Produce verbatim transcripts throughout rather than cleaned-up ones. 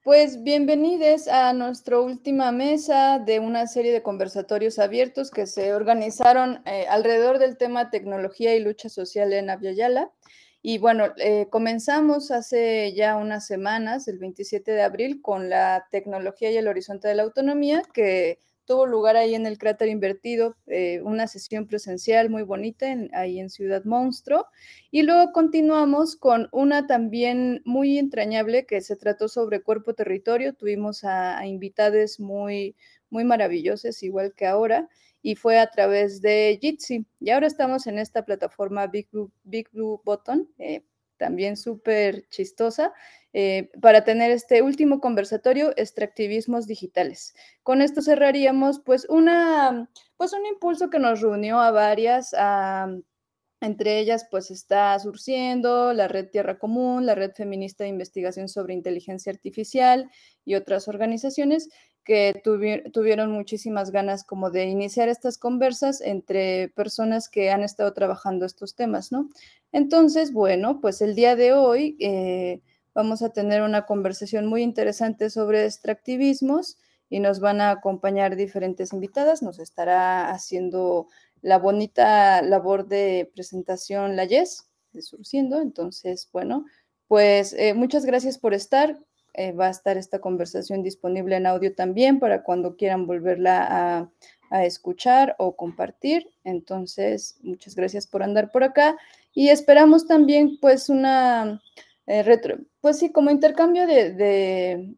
Pues bienvenidos a nuestra última mesa de una serie de conversatorios abiertos que se organizaron eh, alrededor del tema tecnología y lucha social en Abya Yala. Y bueno, eh, comenzamos hace ya unas semanas, el veintisiete de abril, con la tecnología y el horizonte de la autonomía, que tuvo lugar ahí en el Cráter Invertido, eh, una sesión presencial muy bonita en, ahí en Ciudad Monstruo. Y luego continuamos con una también muy entrañable que se trató sobre cuerpo-territorio. Tuvimos a, a invitades muy, muy maravillosas, igual que ahora, y fue a través de Jitsi. Y ahora estamos en esta plataforma Big Blue, Big Blue Button, eh, también súper chistosa, eh, para tener este último conversatorio, extractivismos digitales. Con esto cerraríamos pues, una, pues un impulso que nos reunió a varias, a entre ellas, pues está Surciendo, la Red Tierra Común, la Red Feminista de Investigación sobre Inteligencia Artificial y otras organizaciones que tuvi tuvieron muchísimas ganas como de iniciar estas conversas entre personas que han estado trabajando estos temas, ¿no? Entonces, bueno, pues el día de hoy eh, vamos a tener una conversación muy interesante sobre extractivismos y nos van a acompañar diferentes invitadas, nos estará haciendo la bonita labor de presentación la Yes, de Surciendo. Entonces, bueno, pues eh, muchas gracias por estar. Eh, va a estar esta conversación disponible en audio también para cuando quieran volverla a, a escuchar o compartir. Entonces, muchas gracias por andar por acá y esperamos también pues una eh, retro, pues sí, como intercambio de, de,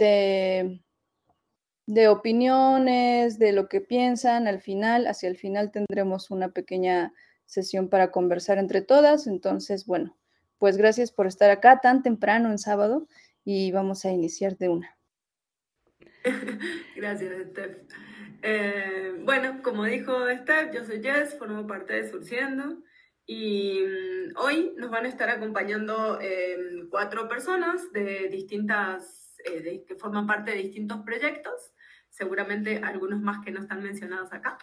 de de opiniones, de lo que piensan. Al final, hacia el final tendremos una pequeña sesión para conversar entre todas. Entonces, bueno, pues gracias por estar acá tan temprano en sábado y vamos a iniciar de una. Gracias, Steph. Eh, bueno, como dijo Steph, yo soy Jess, formo parte de Surciendo y um, hoy nos van a estar acompañando eh, cuatro personas de distintas, eh, de, que forman parte de distintos proyectos, seguramente algunos más que no están mencionados acá.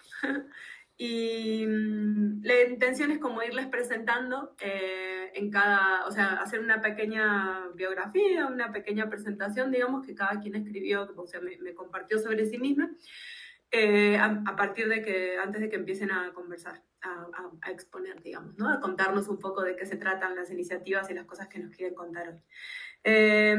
Y um, la intención es como irles presentando eh, en cada, o sea, hacer una pequeña biografía, una pequeña presentación, digamos, que cada quien escribió, o sea, me, me compartió sobre sí misma, eh, a, a partir de que, antes de que empiecen a conversar, a, a, a exponer, digamos, ¿no? A contarnos un poco de qué se tratan las iniciativas y las cosas que nos quieren contar hoy. Eh,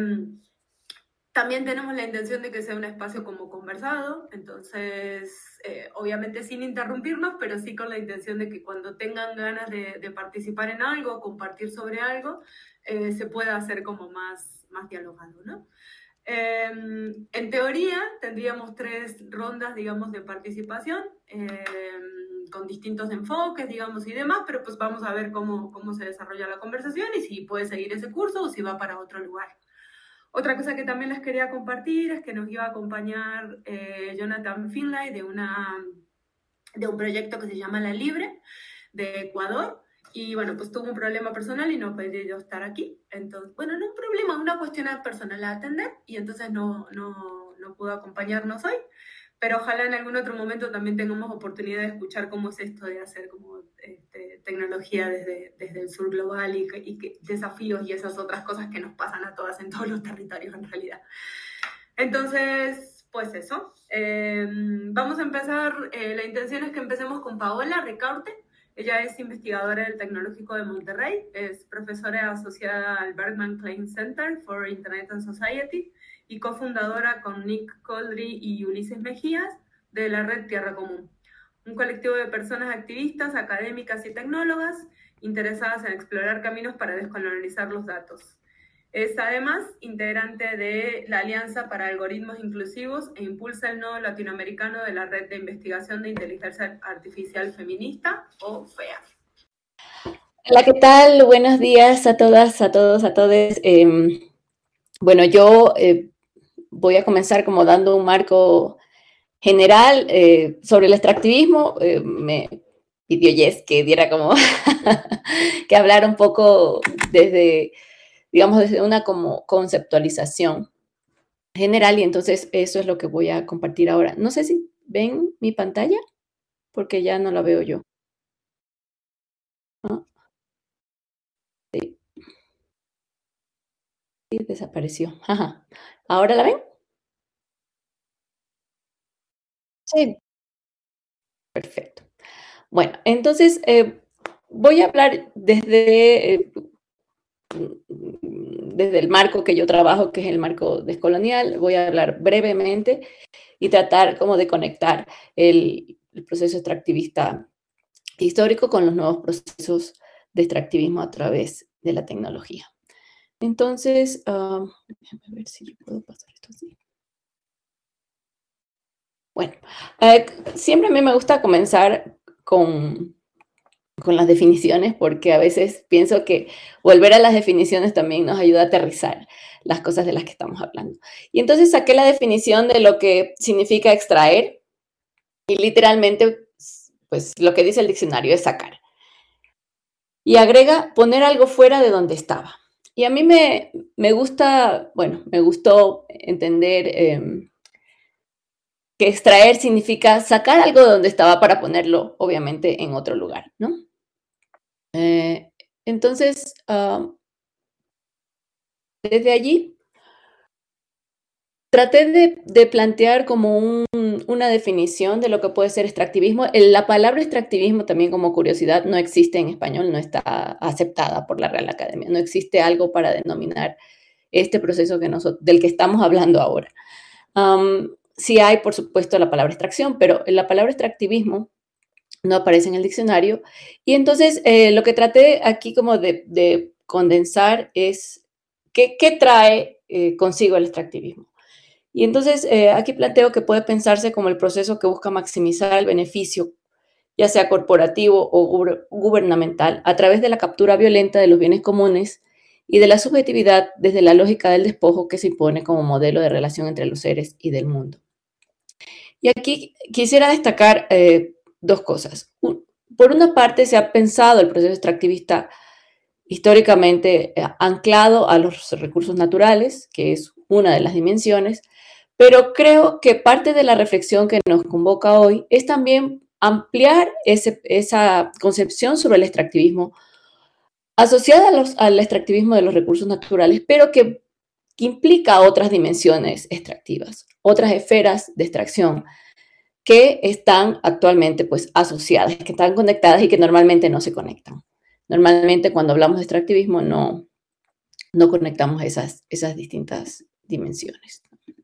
También tenemos la intención de que sea un espacio como conversado, entonces, eh, obviamente sin interrumpirnos, pero sí con la intención de que cuando tengan ganas de, de participar en algo, compartir sobre algo, eh, se pueda hacer como más, más dialogado, ¿no? Eh, en teoría, tendríamos tres rondas, digamos, de participación, eh, con distintos enfoques, digamos, y demás, pero pues vamos a ver cómo, cómo se desarrolla la conversación y si puede seguir ese curso o si va para otro lugar. Otra cosa que también les quería compartir es que nos iba a acompañar eh, Jonathan Finlay de, una, de un proyecto que se llama La Libre, de Ecuador, y bueno, pues tuvo un problema personal y no puede estar aquí. Entonces, bueno, no un problema, una cuestión personal a atender, y entonces no, no, no pudo acompañarnos hoy, pero ojalá en algún otro momento también tengamos oportunidad de escuchar cómo es esto de hacer como este, tecnología desde, desde el sur global y, y que, desafíos y esas otras cosas que nos pasan a todas en todos los territorios en realidad. Entonces, pues eso. Eh, vamos a empezar, eh, la intención es que empecemos con Paola Ricaurte. Ella es investigadora del Tecnológico de Monterrey, es profesora asociada al Bergman Klein Center for Internet and Society y cofundadora con Nick Coldry y Ulises Mejías de la Red Tierra Común, un colectivo de personas activistas, académicas y tecnólogas interesadas en explorar caminos para descolonizar los datos. Es además integrante de la Alianza para Algoritmos Inclusivos e impulsa el nodo latinoamericano de la Red de Investigación de Inteligencia Artificial Feminista, o FEA. Hola, ¿qué tal? Buenos días a todas, a todos, a todes. Eh, bueno, yo eh, voy a comenzar como dando un marco general eh, sobre el extractivismo. Eh, me pidió Jess que diera como, que hablara un poco desde, digamos, desde una como conceptualización general, y entonces eso es lo que voy a compartir ahora. No sé si ven mi pantalla, porque ya no la veo yo. ¿No? Sí. Y desapareció. Ajá. ¿Ahora la ven? Sí. Perfecto. Bueno, entonces eh, voy a hablar desde, eh, desde el marco que yo trabajo, que es el marco descolonial. Voy a hablar brevemente y tratar como de conectar el, el proceso extractivista histórico con los nuevos procesos de extractivismo a través de la tecnología. Entonces, uh, déjame ver si yo puedo pasar esto así. Bueno, eh, siempre a mí me gusta comenzar con, con las definiciones, porque a veces pienso que volver a las definiciones también nos ayuda a aterrizar las cosas de las que estamos hablando. Y entonces saqué la definición de lo que significa extraer, y literalmente, pues lo que dice el diccionario es sacar. Y agrega poner algo fuera de donde estaba. Y a mí me, me gusta, bueno, me gustó entender eh, que extraer significa sacar algo de donde estaba para ponerlo, obviamente, en otro lugar, ¿no? Eh, entonces, uh, desde allí, traté de, de plantear como un, una definición de lo que puede ser extractivismo. La palabra extractivismo, también como curiosidad, no existe en español, no está aceptada por la Real Academia. No existe algo para denominar este proceso que nosotros, del que estamos hablando ahora. Um, sí hay, por supuesto, la palabra extracción, pero la palabra extractivismo no aparece en el diccionario. Y entonces eh, lo que traté aquí como de, de condensar es qué, qué trae eh, consigo el extractivismo. Y entonces eh, aquí planteo que puede pensarse como el proceso que busca maximizar el beneficio, ya sea corporativo o gubernamental, a través de la captura violenta de los bienes comunes y de la subjetividad desde la lógica del despojo que se impone como modelo de relación entre los seres y del mundo. Y aquí quisiera destacar eh, dos cosas. Por una parte, se ha pensado el proceso extractivista históricamente eh, anclado a los recursos naturales, que es una de las dimensiones, pero creo que parte de la reflexión que nos convoca hoy es también ampliar ese, esa concepción sobre el extractivismo asociada a los, al extractivismo de los recursos naturales, pero que, que implica otras dimensiones extractivas, otras esferas de extracción que están actualmente pues, asociadas, que están conectadas y que normalmente no se conectan. Normalmente cuando hablamos de extractivismo no, no conectamos esas, esas distintas dimensiones.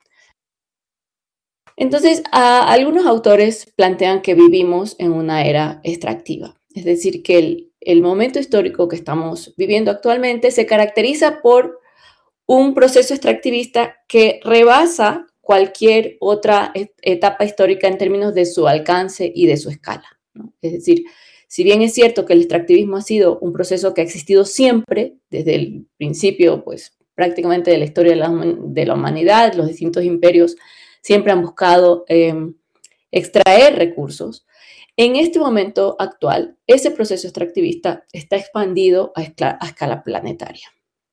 Entonces, a, algunos autores plantean que vivimos en una era extractiva, es decir, que el, el momento histórico que estamos viviendo actualmente se caracteriza por un proceso extractivista que rebasa cualquier otra etapa histórica en términos de su alcance y de su escala, ¿no? Es decir, si bien es cierto que el extractivismo ha sido un proceso que ha existido siempre, desde el principio, pues prácticamente de la historia de la, de la humanidad, los distintos imperios siempre han buscado eh, extraer recursos. En este momento actual, ese proceso extractivista está expandido a escala, a escala planetaria.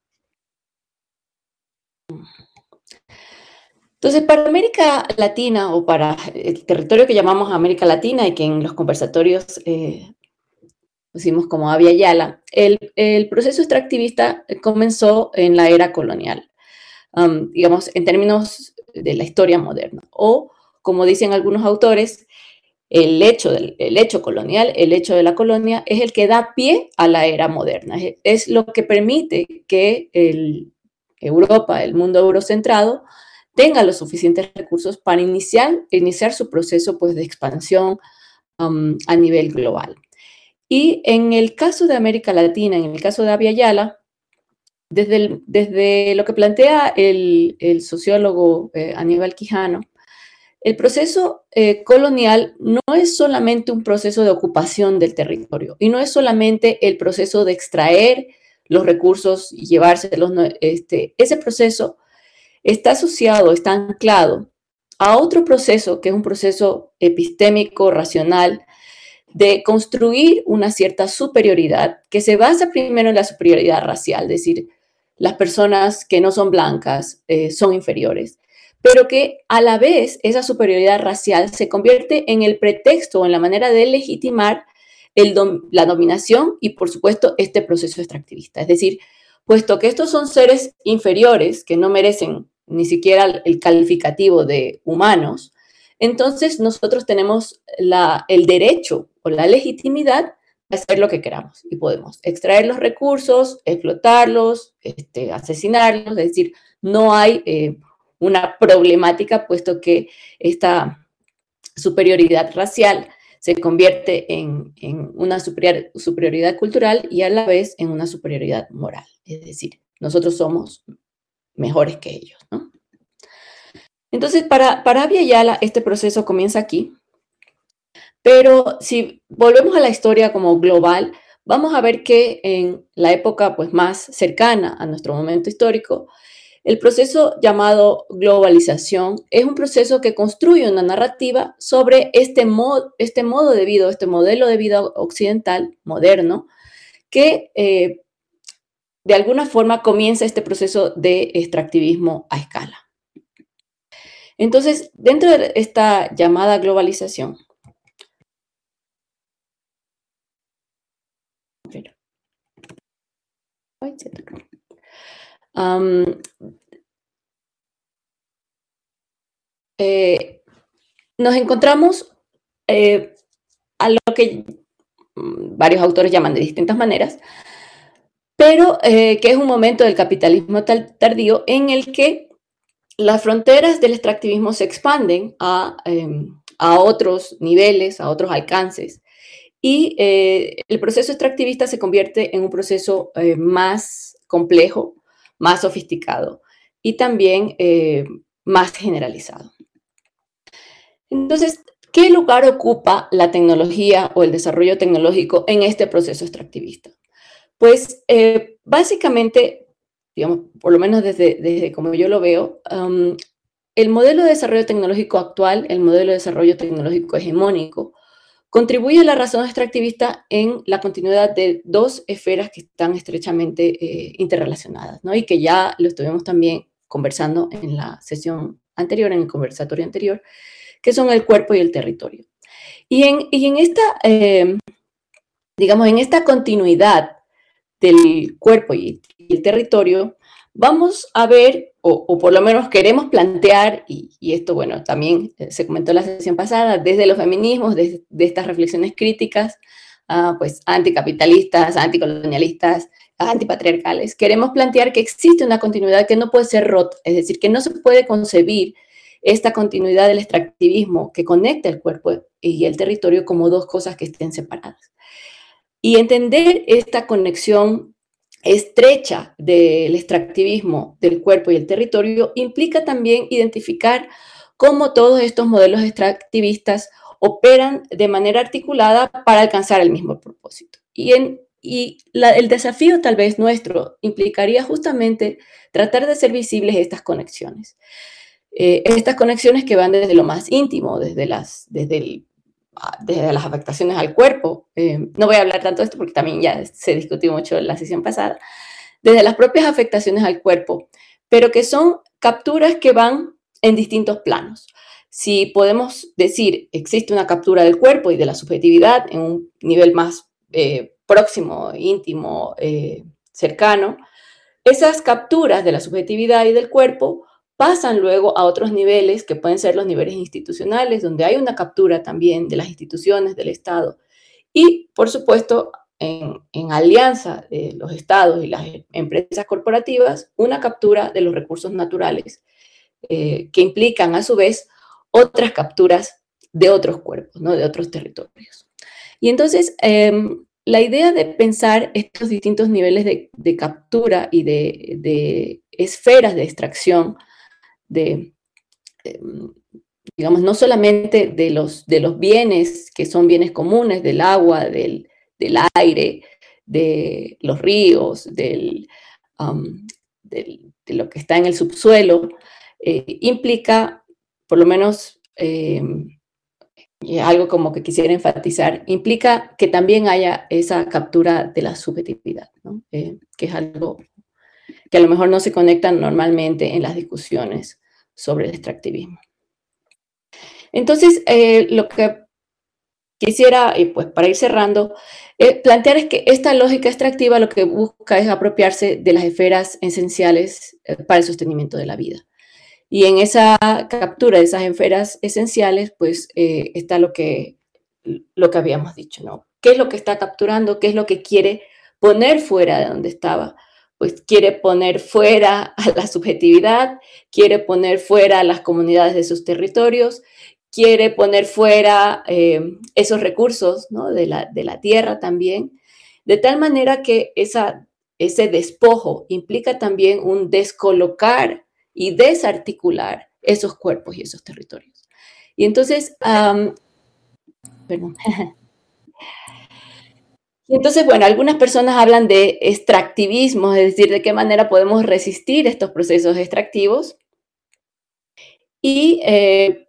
Entonces, para América Latina o para el territorio que llamamos América Latina y que en los conversatorios eh, pusimos como Abya Yala, el, el proceso extractivista comenzó en la era colonial, um, digamos, en términos de la historia moderna. O, como dicen algunos autores, el hecho, del, el hecho colonial, el hecho de la colonia, es el que da pie a la era moderna. Es, es lo que permite que el, Europa, el mundo eurocentrado, tenga los suficientes recursos para iniciar, iniciar su proceso pues, de expansión um, a nivel global. Y en el caso de América Latina, en el caso de Abya Yala, desde, el, desde lo que plantea el, el sociólogo eh, Aníbal Quijano, el proceso eh, colonial no es solamente un proceso de ocupación del territorio y no es solamente el proceso de extraer los recursos y llevárselos. Este, ese proceso está asociado, está anclado a otro proceso que es un proceso epistémico, racional, de construir una cierta superioridad que se basa primero en la superioridad racial, es decir, las personas que no son blancas eh, son inferiores, pero que a la vez esa superioridad racial se convierte en el pretexto o en la manera de legitimar el dom- la dominación y, por supuesto, este proceso extractivista. Es decir, puesto que estos son seres inferiores que no merecen ni siquiera el calificativo de humanos, entonces nosotros tenemos la, el derecho o la legitimidad de hacer lo que queramos y podemos extraer los recursos, explotarlos, este, asesinarlos, es decir, no hay eh, una problemática puesto que esta superioridad racial se convierte en, en una superior, superioridad cultural y a la vez en una superioridad moral. Es decir, nosotros somos mejores que ellos, ¿no? Entonces, para, para Abya Yala, este proceso comienza aquí, pero si volvemos a la historia como global, vamos a ver que en la época pues, más cercana a nuestro momento histórico, el proceso llamado globalización es un proceso que construye una narrativa sobre este, mod, este modo de vida, este modelo de vida occidental, moderno, que eh, de alguna forma comienza este proceso de extractivismo a escala. Entonces, dentro de esta llamada globalización, um, eh, nos encontramos eh, a lo que varios autores llaman de distintas maneras, pero eh, que es un momento del capitalismo tardío en el que las fronteras del extractivismo se expanden a, eh, a otros niveles, a otros alcances, y eh, el proceso extractivista se convierte en un proceso eh, más complejo, más sofisticado y también eh, más generalizado. Entonces, ¿qué lugar ocupa la tecnología o el desarrollo tecnológico en este proceso extractivista? Pues eh, básicamente, digamos, por lo menos desde, desde como yo lo veo, um, el modelo de desarrollo tecnológico actual, el modelo de desarrollo tecnológico hegemónico, contribuye a la razón extractivista en la continuidad de dos esferas que están estrechamente eh, interrelacionadas, ¿no? Y que ya lo estuvimos también conversando en la sesión anterior, en el conversatorio anterior, que son el cuerpo y el territorio. Y en, y en esta, eh, digamos, en esta continuidad del cuerpo y, y el territorio, vamos a ver, o, o por lo menos queremos plantear, y, y esto, bueno, también se comentó en la sesión pasada, desde los feminismos, desde de estas reflexiones críticas, uh, pues anticapitalistas, anticolonialistas, antipatriarcales, queremos plantear que existe una continuidad que no puede ser rota, es decir, que no se puede concebir esta continuidad del extractivismo que conecta el cuerpo y el territorio como dos cosas que estén separadas. Y entender esta conexión estrecha del extractivismo del cuerpo y el territorio implica también identificar cómo todos estos modelos extractivistas operan de manera articulada para alcanzar el mismo propósito. Y, en, y la, el desafío tal vez nuestro implicaría justamente tratar de hacer visibles estas conexiones. Eh, estas conexiones que van desde lo más íntimo, desde las, desde el desde las afectaciones al cuerpo, eh, no voy a hablar tanto de esto porque también ya se discutió mucho en la sesión pasada, desde las propias afectaciones al cuerpo, pero que son capturas que van en distintos planos. Si podemos decir existe una captura del cuerpo y de la subjetividad en un nivel más eh, próximo, íntimo, eh, cercano, esas capturas de la subjetividad y del cuerpo pasan luego a otros niveles que pueden ser los niveles institucionales, donde hay una captura también de las instituciones del Estado. Y, por supuesto, en, en alianza de los Estados y las empresas corporativas, una captura de los recursos naturales, eh, que implican, a su vez, otras capturas de otros cuerpos, ¿no? De otros territorios. Y entonces, eh, la idea de pensar estos distintos niveles de, de captura y de, de esferas de extracción, de, de, digamos, no solamente de los, de los bienes que son bienes comunes, del agua, del, del aire, de los ríos, del, um, del, de lo que está en el subsuelo, eh, implica, por lo menos, eh, algo como que quisiera enfatizar, implica que también haya esa captura de la subjetividad, ¿no? Eh, que es algo que a lo mejor no se conecta normalmente en las discusiones sobre el extractivismo. Entonces, eh, lo que quisiera, y pues para ir cerrando, eh, plantear es que esta lógica extractiva lo que busca es apropiarse de las esferas esenciales eh, para el sostenimiento de la vida. Y en esa captura de esas esferas esenciales, pues eh, está lo que, lo que habíamos dicho, ¿no? ¿Qué es lo que está capturando? ¿Qué es lo que quiere poner fuera de donde estaba? Pues quiere poner fuera a la subjetividad, quiere poner fuera a las comunidades de sus territorios, quiere poner fuera eh, esos recursos, ¿no? de, la, de la tierra también, de tal manera que esa, ese despojo implica también un descolocar y desarticular esos cuerpos y esos territorios. Y entonces, um, perdón. Y entonces, bueno, algunas personas hablan de extractivismo, es decir, de qué manera podemos resistir estos procesos extractivos. Y eh,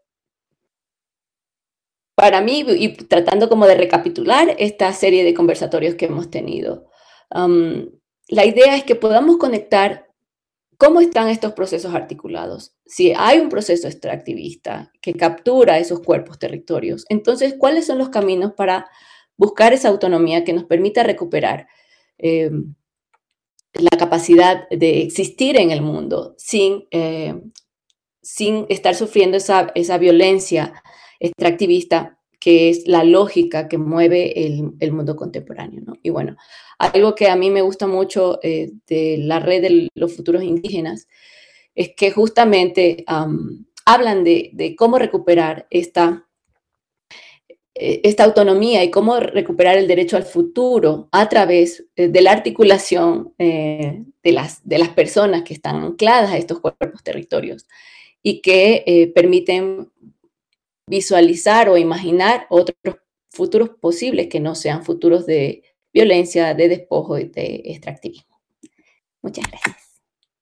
para mí, y tratando como de recapitular esta serie de conversatorios que hemos tenido, um, la idea es que podamos conectar cómo están estos procesos articulados. Si hay un proceso extractivista que captura esos cuerpos territorios, entonces, ¿cuáles son los caminos para buscar esa autonomía que nos permita recuperar eh, la capacidad de existir en el mundo sin, eh, sin estar sufriendo esa, esa violencia extractivista que es la lógica que mueve el, el mundo contemporáneo, ¿no? Y bueno, algo que a mí me gusta mucho eh, de la red de los futuros indígenas es que justamente um, hablan de, de cómo recuperar esta, esta autonomía y cómo recuperar el derecho al futuro a través de la articulación eh, de, las, de las personas que están ancladas a estos cuerpos territorios y que eh, permiten visualizar o imaginar otros futuros posibles que no sean futuros de violencia, de despojo y de extractivismo. Muchas gracias.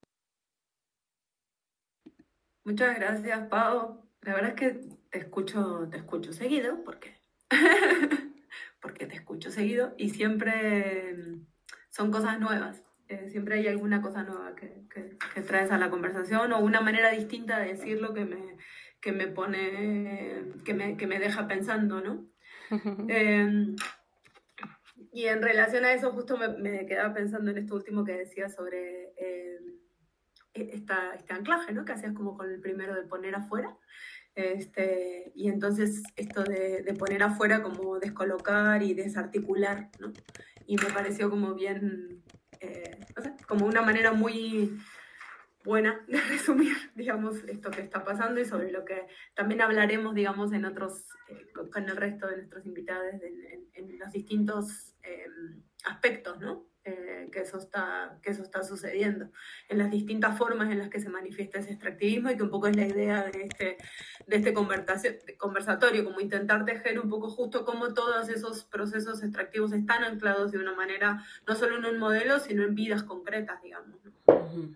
Muchas gracias, Pau. La verdad es que te escucho, te escucho seguido, porque, porque te escucho seguido y siempre son cosas nuevas. Eh, siempre hay alguna cosa nueva que, que, que traes a la conversación o una manera distinta de decirlo que me, que me pone, que me, que me deja pensando, ¿no? eh, y en relación a eso, justo me, me quedaba pensando en esto último que decías sobre eh, esta, este anclaje, ¿no? Que hacías como con el primero de poner afuera. Este, y entonces esto de, de poner afuera como descolocar y desarticular, ¿no? Y me pareció como bien, eh, no sé, como una manera muy buena de resumir, digamos, esto que está pasando y sobre lo que también hablaremos, digamos, en otros, eh, con el resto de nuestros invitados en, en, en los distintos eh, aspectos, ¿no? Eh, que, eso está, que eso está sucediendo, en las distintas formas en las que se manifiesta ese extractivismo y que un poco es la idea de este, de este conversatorio, como intentar tejer un poco justo cómo todos esos procesos extractivos están anclados de una manera, no solo en un modelo, sino en vidas concretas, digamos, ¿no? Uh-huh.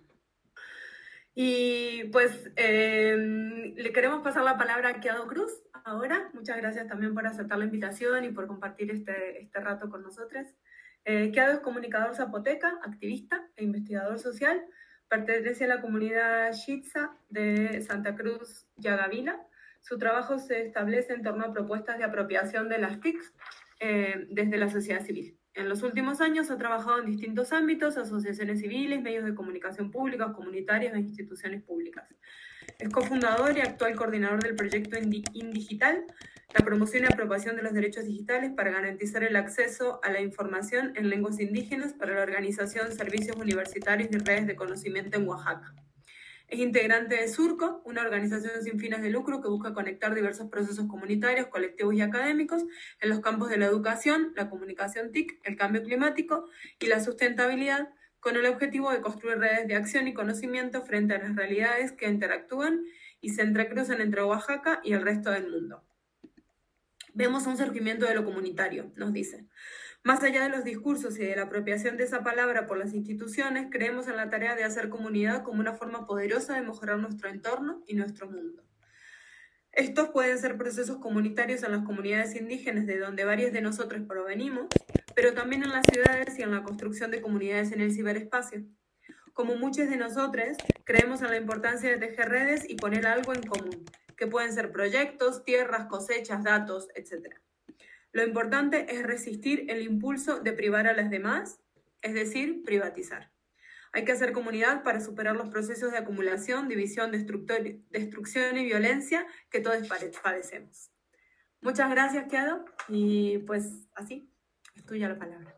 Y pues eh, le queremos pasar la palabra a Keado Cruz ahora. Muchas gracias también por aceptar la invitación y por compartir este, este rato con nosotros. Eh, Keado es comunicador zapoteca, activista e investigador social. Pertenece a la comunidad Xitsa de Santa Cruz Yagavila. Su trabajo se establece en torno a propuestas de apropiación de las T I Cs eh, desde la sociedad civil. En los últimos años ha trabajado en distintos ámbitos, asociaciones civiles, medios de comunicación públicos, comunitarios e instituciones públicas. Es cofundador y actual coordinador del proyecto Indigital, la promoción y apropiación de los derechos digitales para garantizar el acceso a la información en lenguas indígenas para la organización de servicios universitarios y redes de conocimiento en Oaxaca. Es integrante de Surco, una organización sin fines de lucro que busca conectar diversos procesos comunitarios, colectivos y académicos en los campos de la educación, la comunicación T I C, el cambio climático y la sustentabilidad, con el objetivo de construir redes de acción y conocimiento frente a las realidades que interactúan y se entrecruzan entre Oaxaca y el resto del mundo. Vemos un surgimiento de lo comunitario, nos dice. Más allá de los discursos y de la apropiación de esa palabra por las instituciones, creemos en la tarea de hacer comunidad como una forma poderosa de mejorar nuestro entorno y nuestro mundo. Estos pueden ser procesos comunitarios en las comunidades indígenas de donde varios de nosotros provenimos, pero también en las ciudades y en la construcción de comunidades en el ciberespacio. Como muchos de nosotros, creemos en la importancia de tejer redes y poner algo en común, que pueden ser proyectos, tierras, cosechas, datos, etcétera. Lo importante es resistir el impulso de privar a las demás, es decir, privatizar. Hay que hacer comunidad para superar los procesos de acumulación, división, destrucción y violencia que todos padecemos. Muchas gracias, Keado, y pues así, es tuya la palabra.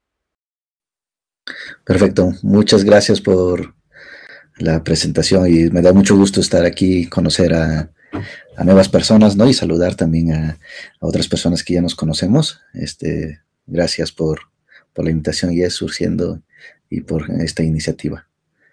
Perfecto, muchas gracias por la presentación y me da mucho gusto estar aquí, conocer a, a nuevas personas, ¿no? Y saludar también a, a otras personas que ya nos conocemos. Este, gracias por, por la invitación, y es surgiendo y por esta iniciativa.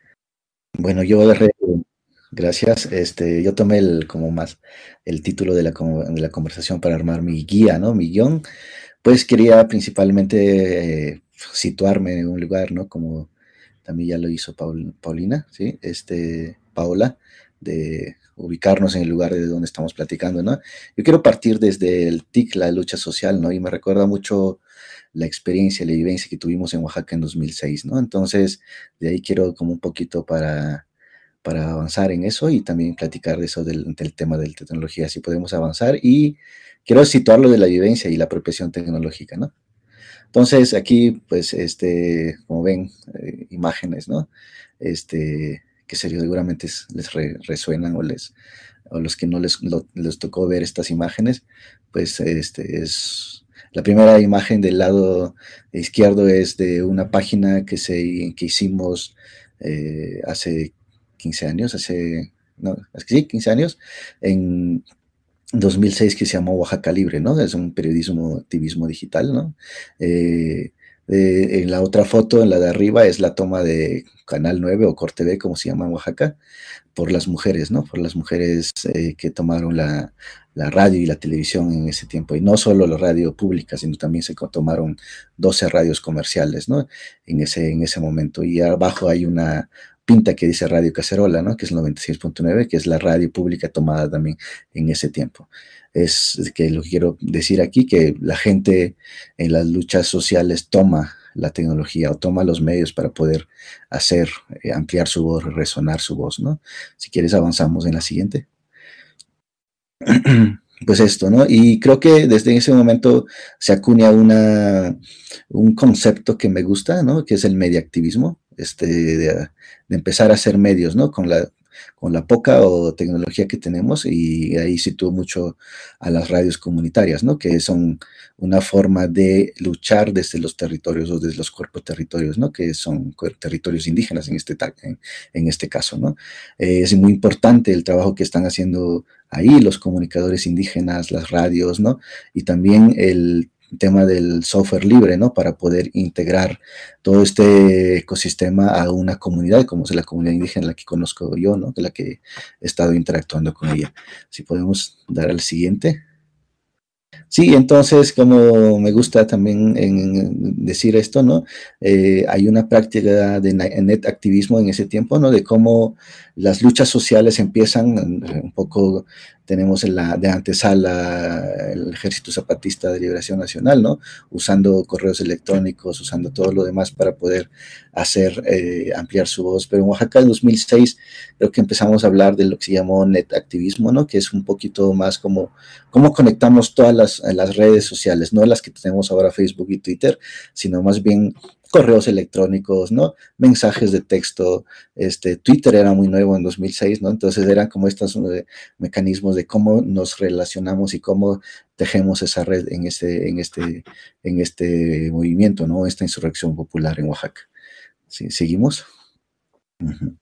Bueno, yo gracias. Este, yo tomé el, como más el título de la, de la conversación para armar mi guía, ¿no? Mi guión. Pues quería principalmente eh, situarme en un lugar, ¿no? Como también ya lo hizo Paul, Paulina, ¿sí? Este, Paola, de ubicarnos en el lugar de donde estamos platicando, ¿no? Yo quiero partir desde el T I C, la lucha social, ¿no? Y me recuerda mucho la experiencia, la vivencia que tuvimos en Oaxaca en dos mil seis, ¿no? Entonces, de ahí quiero como un poquito para, para avanzar en eso y también platicar de eso del, del tema de la tecnología, si podemos avanzar, y quiero situarlo de la vivencia y la apropiación tecnológica, ¿no? Entonces, aquí, pues, este, como ven, eh, imágenes, ¿no? Este, que seguramente les re, resuenan, o les, o los que no les, lo, les tocó ver estas imágenes, pues, este, es, la primera imagen del lado izquierdo es de una página que, se, que hicimos eh, hace quince años, hace, no, sí, quince años, en dos mil seis, que se llamó Oaxaca Libre, ¿no? Es un periodismo, activismo digital, ¿no? Eh, eh, en la otra foto, en la de arriba, es la toma de Canal nueve o Corte B, como se llama en Oaxaca, por las mujeres, ¿no? Por las mujeres eh, que tomaron la, la radio y la televisión en ese tiempo. Y no solo la radio pública, sino también se tomaron doce radios comerciales, ¿no? En ese, en ese momento. Y abajo hay una pinta que dice Radio Cacerola, ¿no? Que es el noventa y seis punto nueve, que es la radio pública tomada también en ese tiempo. Es que lo que quiero decir aquí, que la gente en las luchas sociales toma la tecnología o toma los medios para poder hacer, eh, ampliar su voz, resonar su voz, ¿no? Si quieres avanzamos en la siguiente. Pues esto, ¿no? Y creo que desde ese momento se acuña una, un concepto que me gusta, ¿no? Que es el mediaactivismo, este, de, de empezar a hacer medios, ¿no? Con la, con la poca o tecnología que tenemos, y ahí sitúo mucho a las radios comunitarias, ¿no? Que son una forma de luchar desde los territorios o desde los cuerpos territorios, ¿no? Que son territorios indígenas en este, en, en este caso, ¿no? Eh, es muy importante el trabajo que están haciendo ahí los comunicadores indígenas, las radios, ¿no? Y también el tema del software libre, ¿no? Para poder integrar todo este ecosistema a una comunidad, como es la comunidad indígena, la que conozco yo, ¿no? De la que he estado interactuando con ella. Si podemos dar al siguiente. Sí, entonces, como me gusta también en decir esto, ¿no? Eh, hay una práctica de net activismo en ese tiempo, ¿no? De cómo las luchas sociales empiezan, un poco tenemos en la de antesala el Ejército Zapatista de Liberación Nacional, ¿no? Usando correos electrónicos, usando todo lo demás para poder hacer, eh, ampliar su voz. Pero en Oaxaca en dos mil seis creo que empezamos a hablar de lo que se llamó net activismo, ¿no? Que es un poquito más como cómo conectamos todas las, las redes sociales, no las que tenemos ahora, Facebook y Twitter, sino más bien correos electrónicos, ¿no? Mensajes de texto. Este, Twitter era muy nuevo en dos mil seis, ¿no? Entonces eran como estos uh, mecanismos de cómo nos relacionamos y cómo tejemos esa red en este, en este, en este movimiento, ¿no? Esta insurrección popular en Oaxaca. ¿Sí? ¿Seguimos? Uh-huh.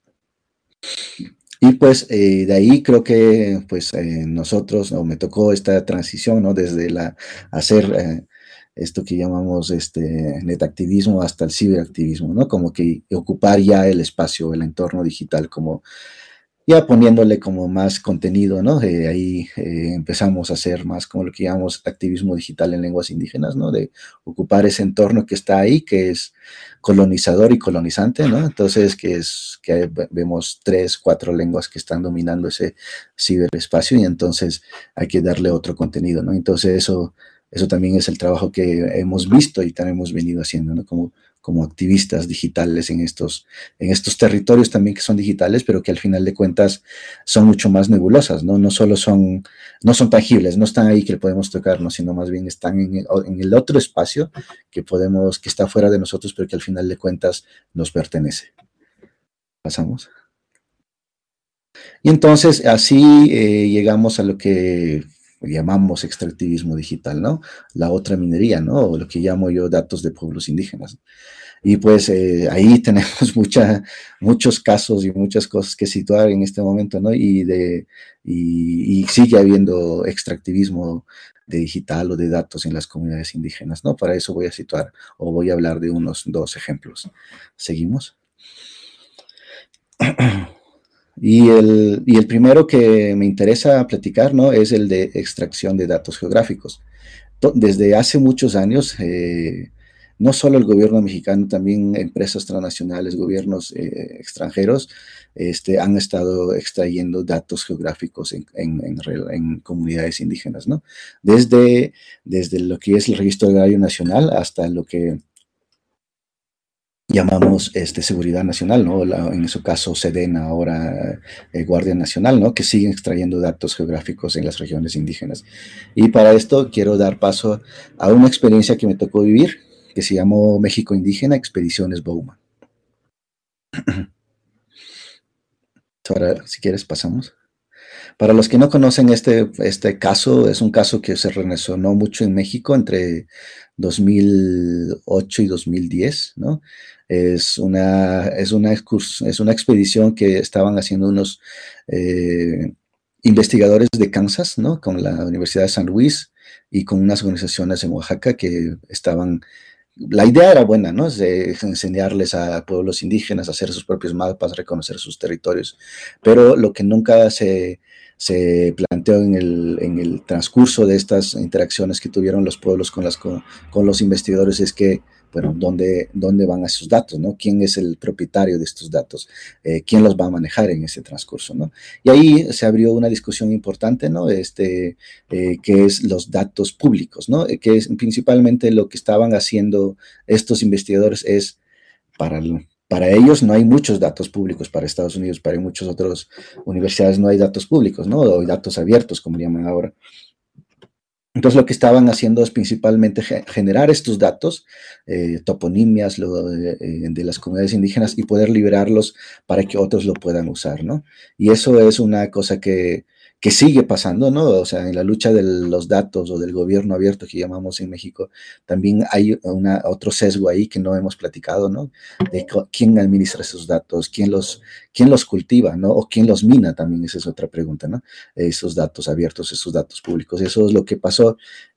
Y pues eh, de ahí creo que pues eh, nosotros, ¿no? Me tocó esta transición, ¿no? Desde la hacer eh, esto que llamamos este netactivismo hasta el ciberactivismo, ¿no? Como que ocupar ya el espacio, el entorno digital, como ya poniéndole como más contenido, ¿no? Eh, ahí eh, empezamos a hacer más como lo que llamamos activismo digital en lenguas indígenas, ¿no? De ocupar ese entorno que está ahí, que es colonizador y colonizante, ¿no? Entonces, que es que vemos tres, cuatro lenguas que están dominando ese ciberespacio, y entonces hay que darle otro contenido, ¿no? Entonces, eso, eso también es el trabajo que hemos visto y también hemos venido haciendo, ¿no? Como como activistas digitales en estos, en estos territorios también que son digitales, pero que al final de cuentas son mucho más nebulosas, ¿no? No solo son, no son tangibles, no están ahí que podemos tocar, ¿no? Sino más bien están en el, en el otro espacio que podemos, que está fuera de nosotros, pero que al final de cuentas nos pertenece. Pasamos. Y entonces así eh, llegamos a lo que llamamos extractivismo digital, ¿no? La otra minería, ¿no? O lo que llamo yo datos de pueblos indígenas. Y pues eh, ahí tenemos mucha, muchos casos y muchas cosas que situar en este momento, ¿no? Y, de, y, y sigue habiendo extractivismo de digital o de datos en las comunidades indígenas, ¿no? Para eso voy a situar o voy a hablar de unos dos ejemplos. ¿Seguimos? Y el, y el primero que me interesa platicar, ¿no? Es el de extracción de datos geográficos. Desde hace muchos años, eh, no solo el gobierno mexicano, también empresas transnacionales, gobiernos eh, extranjeros, este, han estado extrayendo datos geográficos en, en, en, en comunidades indígenas, ¿no? Desde, desde lo que es el Registro Agrario Nacional hasta lo que llamamos este, Seguridad Nacional, ¿no? La, en su caso, Sedena, ahora eh, Guardia Nacional, ¿no? Que siguen extrayendo datos geográficos en las regiones indígenas. Y para esto quiero dar paso a una experiencia que me tocó vivir, que se llamó México Indígena, Expediciones Bowman. Ahora, si quieres, pasamos. Para los que no conocen este, este caso, es un caso que se resonó mucho en México entre dos mil ocho y dos mil diez, ¿no? Es una, es una, es una expedición que estaban haciendo unos eh, investigadores de Kansas, ¿no? Con la Universidad de San Luis y con unas organizaciones en Oaxaca que estaban... La idea era buena, ¿no? Es de enseñarles a pueblos indígenas a hacer sus propios mapas, reconocer sus territorios, pero lo que nunca se, se planteó en el, en el transcurso de estas interacciones que tuvieron los pueblos con, las, con, con los investigadores es que, bueno, ¿dónde, dónde van esos datos, ¿no? ¿Quién es el propietario de estos datos? Eh, ¿Quién los va a manejar en ese transcurso, ¿no? Y ahí se abrió una discusión importante, ¿no? Este, eh, que es los datos públicos, ¿no? Eh, que es principalmente lo que estaban haciendo estos investigadores es para el, Para ellos no hay muchos datos públicos, para Estados Unidos, para muchas otras universidades no hay datos públicos, ¿no? O hay datos abiertos, como llaman ahora. Entonces lo que estaban haciendo es principalmente generar estos datos, eh, toponimias lo, eh, de las comunidades indígenas y poder liberarlos para que otros lo puedan usar, ¿no? Y eso es una cosa que, que sigue pasando, ¿no? O sea, en la lucha de los datos o del gobierno abierto que llamamos en México, también hay una, otro sesgo ahí que no hemos platicado, ¿no? De quién administra esos datos, quién los, quién los cultiva, ¿no? O quién los mina también, esa es otra pregunta, ¿no? Esos datos abiertos, esos datos públicos. Eso es lo que pasó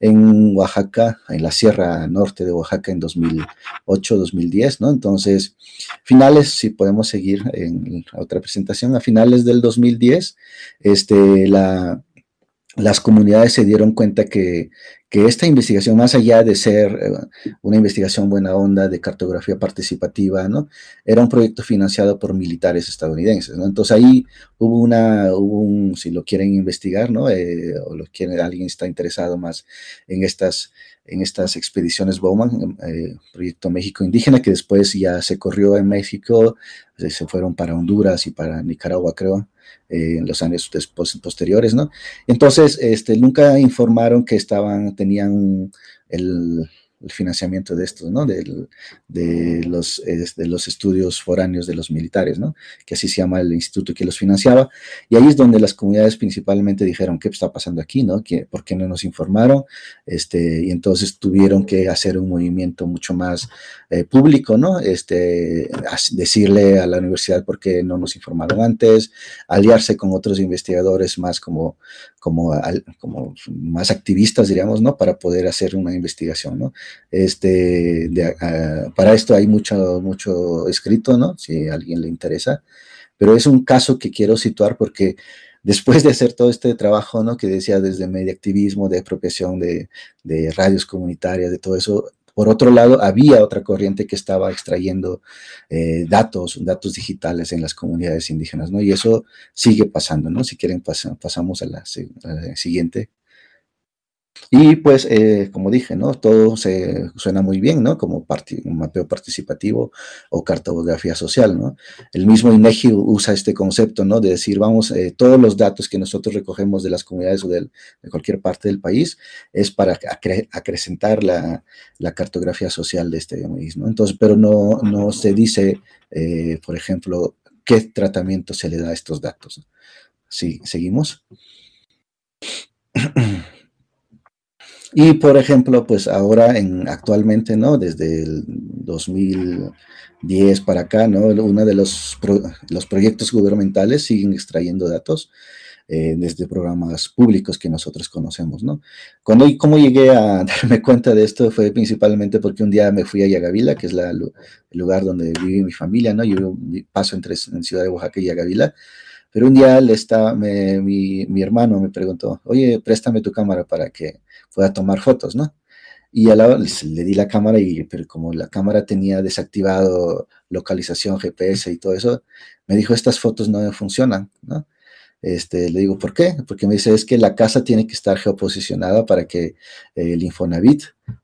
en Oaxaca, en la Sierra Norte de Oaxaca en dos mil ocho, dos mil diez, ¿no? Entonces, finales, si podemos seguir en la otra presentación, a finales del dos mil diez, este, la, las comunidades se dieron cuenta que, que esta investigación, más allá de ser una investigación buena onda de cartografía participativa, ¿no? Era un proyecto financiado por militares estadounidenses, ¿no? Entonces ahí hubo una, hubo un, si lo quieren investigar, ¿no? Eh, o lo quieren, alguien está interesado más en estas, en estas expediciones Bowman, eh, Proyecto México Indígena, que después ya se corrió en México, se fueron para Honduras y para Nicaragua, creo, eh, en los años después, posteriores, ¿no? Entonces, este, nunca informaron que estaban, tenían el, el financiamiento de estos, ¿no? Del, de, los, eh, de los estudios foráneos de los militares, ¿no? Que así se llama el instituto que los financiaba. Y ahí es donde las comunidades principalmente dijeron, ¿qué está pasando aquí, no? ¿Qué, ¿Por qué no nos informaron? Este, y entonces tuvieron que hacer un movimiento mucho más eh, público, ¿no? Este, decirle a la universidad por qué no nos informaron antes, aliarse con otros investigadores más como, como, como más activistas, diríamos, ¿no? Para poder hacer una investigación, ¿no? Este, de, uh, para esto hay mucho, mucho escrito, ¿no? Si a alguien le interesa, pero es un caso que quiero situar porque después de hacer todo este trabajo, ¿no? Que decía desde mediactivismo, de apropiación de, de radios comunitarias, de todo eso, por otro lado, había otra corriente que estaba extrayendo eh, datos, datos digitales en las comunidades indígenas, ¿no? Y eso sigue pasando, ¿no? Si quieren, pas pasamos a la, a la siguiente. Y pues, eh, como dije, ¿no? Todo se suena muy bien, ¿no? Como parti- un mapeo participativo o cartografía social, ¿no? El mismo INEGI usa este concepto, ¿no? De decir, vamos, eh, todos los datos que nosotros recogemos de las comunidades o del- de cualquier parte del país es para acre- acrecentar la, la cartografía social de este país, ¿no? Entonces, pero no, no se dice, eh, por ejemplo, qué tratamiento se le da a estos datos. Sí, seguimos. Y por ejemplo, pues ahora en, actualmente, ¿no? Desde el dos mil diez para acá, ¿no? Uno de los, pro, los proyectos gubernamentales siguen extrayendo datos eh, desde programas públicos que nosotros conocemos, ¿no? Cuando y cómo llegué a darme cuenta de esto fue principalmente porque un día me fui a Yagavila, que es la, el lugar donde vive mi familia, ¿no? Yo paso entre en Ciudad de Oaxaca y Yagavila. Pero un día le está, me, mi, mi hermano me preguntó, oye, préstame tu cámara para que pueda tomar fotos, ¿no? Y a la, le di la cámara, y, pero como la cámara tenía desactivado localización, G P S y todo eso, me dijo, estas fotos no funcionan, ¿no? Este, le digo, ¿por qué? Porque me dice, es que la casa tiene que estar geoposicionada para que el Infonavit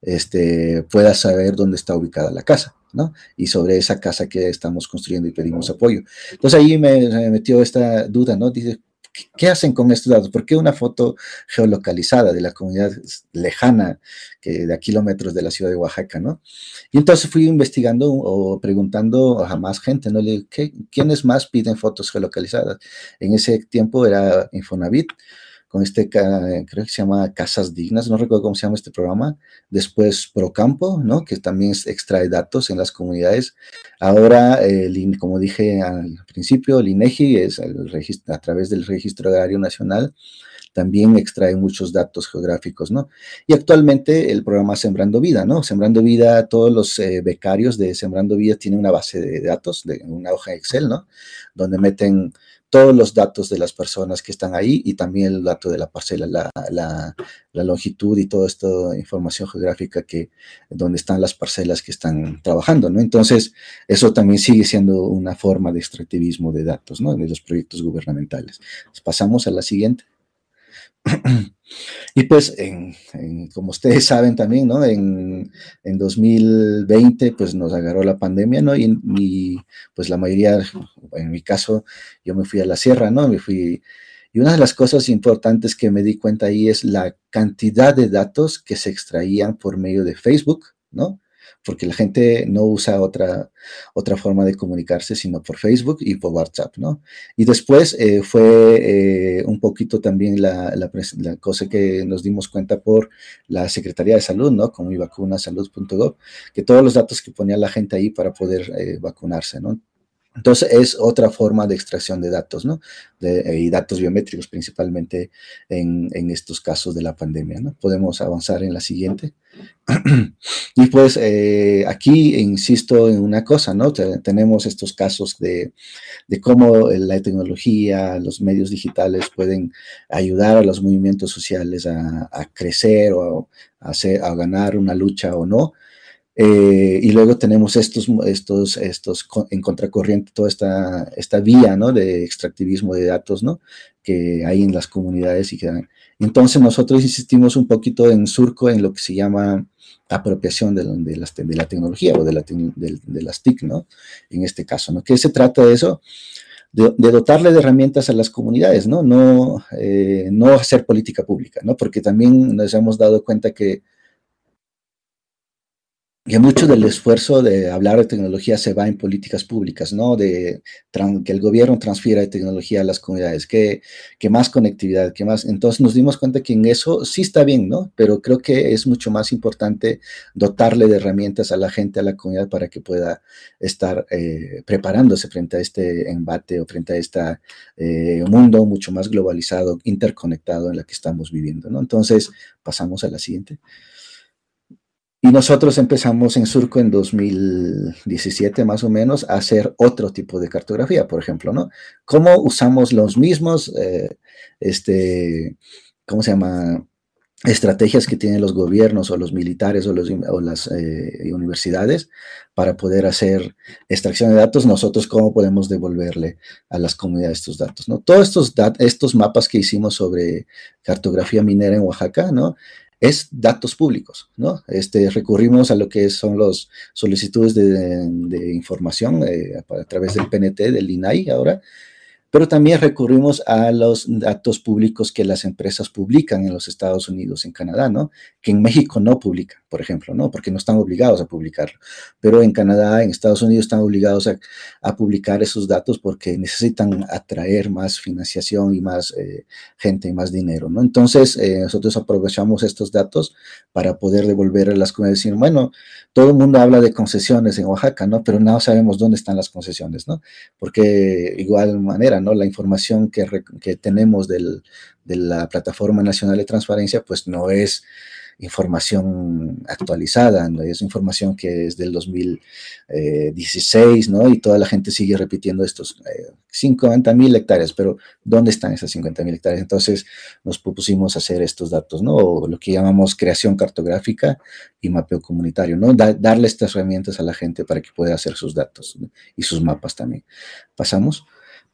este, pueda saber dónde está ubicada la casa, ¿no? Y sobre esa casa que estamos construyendo y pedimos apoyo. Entonces ahí me, me metió esta duda, ¿no? Dice, ¿qué hacen con estos datos? ¿Por qué una foto geolocalizada de la comunidad lejana, que de a kilómetros de la ciudad de Oaxaca, ¿no? Y entonces fui investigando o preguntando a más gente, ¿no? Le dije, ¿quiénes más piden fotos geolocalizadas? En ese tiempo era Infonavit, con este, creo que se llama Casas Dignas, no recuerdo cómo se llama este programa. Después Procampo, ¿no? Que también extrae datos en las comunidades. Ahora, el, como dije al principio, el INEGI es el registro, a través del Registro Agrario Nacional, también extrae muchos datos geográficos, ¿no? Y actualmente el programa Sembrando Vida, ¿no? Sembrando Vida, todos los eh, becarios de Sembrando Vida tienen una base de datos, de una hoja Excel, ¿no? Donde meten todos los datos de las personas que están ahí y también el dato de la parcela, la, la, la longitud y toda esta información geográfica que, donde están las parcelas que están trabajando, ¿no? Entonces, eso también sigue siendo una forma de extractivismo de datos, ¿no? De los proyectos gubernamentales. Pasamos a la siguiente. Y pues, en, en, como ustedes saben también, ¿no? En, en dos mil veinte, pues nos agarró la pandemia, ¿no? Y, y, pues la mayoría, en mi caso, yo me fui a la sierra, ¿no? Me fui, y una de las cosas importantes que me di cuenta ahí es la cantidad de datos que se extraían por medio de Facebook, ¿no? Porque la gente no usa otra, otra forma de comunicarse sino por Facebook y por WhatsApp, ¿no? Y después eh, fue eh, un poquito también la, la, la cosa que nos dimos cuenta por la Secretaría de Salud, ¿no? Como mi vacuna salud punto gov, que todos los datos que ponía la gente ahí para poder eh, vacunarse, ¿no? Entonces, es otra forma de extracción de datos, ¿no? De, y datos biométricos principalmente en, en estos casos de la pandemia, ¿no? Podemos avanzar en la siguiente. Y pues eh, aquí insisto en una cosa, ¿no? Tenemos estos casos de, de cómo la tecnología, los medios digitales pueden ayudar a los movimientos sociales a, a crecer o a, hacer, a ganar una lucha o no. Eh, y luego tenemos estos, estos, estos en contracorriente, toda esta, esta vía, ¿no? De extractivismo de datos, ¿no? Que hay en las comunidades. Y que, entonces nosotros insistimos un poquito en Surco en lo que se llama apropiación de, de, las, de la tecnología o de, la, de, de las T I C, ¿no? En este caso, ¿no? ¿Qué se trata de eso? De, de dotarle de herramientas a las comunidades, ¿no? No, eh, no hacer política pública, ¿no? Porque también nos hemos dado cuenta que que mucho del esfuerzo de hablar de tecnología se va en políticas públicas, ¿no? De que el gobierno transfiera tecnología a las comunidades, que, que más conectividad, que más. Entonces nos dimos cuenta que en eso sí está bien, ¿no? Pero creo que es mucho más importante dotarle de herramientas a la gente, a la comunidad, para que pueda estar eh, preparándose frente a este embate o frente a este eh, mundo mucho más globalizado, interconectado en el que estamos viviendo, ¿no? Entonces, pasamos a la siguiente. Y nosotros empezamos en Surco en dos mil diecisiete más o menos a hacer otro tipo de cartografía, por ejemplo, ¿no? ¿Cómo usamos los mismos, eh, este, ¿cómo se llama? Estrategias que tienen los gobiernos o los militares o, los, o las eh, universidades para poder hacer extracción de datos? Nosotros, ¿cómo podemos devolverle a las comunidades estos datos, ¿no? Todos estos, dat estos mapas que hicimos sobre cartografía minera en Oaxaca, ¿no? es datos públicos, ¿no? Este, recurrimos a lo que son las solicitudes de, de información eh, a, a través del P N T, del I N A I ahora, pero también recurrimos a los datos públicos que las empresas publican en los Estados Unidos, en Canadá, ¿no? Que en México no publican, por ejemplo, ¿no? Porque no están obligados a publicarlo. Pero en Canadá, en Estados Unidos están obligados a, a publicar esos datos porque necesitan atraer más financiación y más eh, gente y más dinero, ¿no? Entonces, eh, nosotros aprovechamos estos datos para poder devolver a las comunidades y decir, bueno, todo el mundo habla de concesiones en Oaxaca, ¿no? Pero no sabemos dónde están las concesiones, ¿no? Porque igual manera, ¿no? La información que, que tenemos del, de la Plataforma Nacional de Transparencia, pues no es información actualizada, ¿no? Es información que es del dos mil dieciséis, ¿no? Y toda la gente sigue repitiendo estos eh, cincuenta mil hectáreas, pero ¿dónde están esas cincuenta mil hectáreas? Entonces nos propusimos hacer estos datos, ¿no? O lo que llamamos creación cartográfica y mapeo comunitario, ¿no? Da, darle estas herramientas a la gente para que pueda hacer sus datos, ¿no? Y sus mapas también. ¿Pasamos?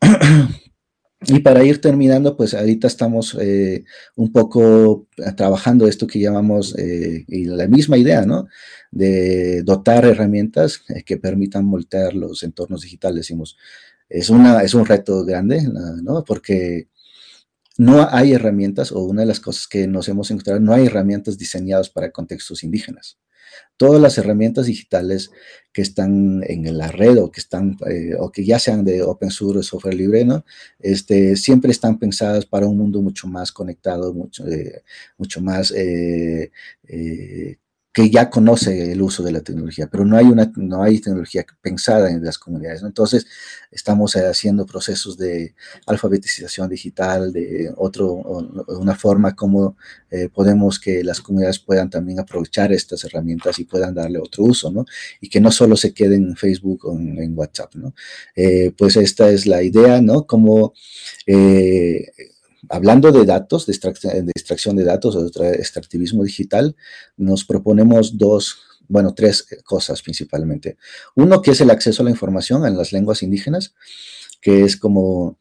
Y para ir terminando, pues ahorita estamos eh, un poco trabajando esto que llamamos, eh, y la misma idea, ¿no? De dotar herramientas eh, que permitan moldear los entornos digitales, decimos. Es, una, es un reto grande, ¿no? Porque no hay herramientas, o una de las cosas que nos hemos encontrado, no hay herramientas diseñadas para contextos indígenas. Todas las herramientas digitales que están en la red o que están eh, o que ya sean de open source o software libre, ¿no? Este, siempre están pensadas para un mundo mucho más conectado, mucho, eh, mucho más eh, eh, que ya conoce el uso de la tecnología, pero no hay una no hay tecnología pensada en las comunidades, ¿no? Entonces estamos eh, haciendo procesos de alfabetización digital, de otro una forma como eh, podemos que las comunidades puedan también aprovechar estas herramientas y puedan darle otro uso, ¿no? Y que no solo se queden en Facebook o en, en WhatsApp, ¿no? Eh, pues esta es la idea, ¿no? Como eh, hablando de datos, de extracción, de extracción de datos o de extractivismo digital, nos proponemos dos, bueno, tres cosas principalmente. Uno, que es el acceso a la información en las lenguas indígenas, que es como,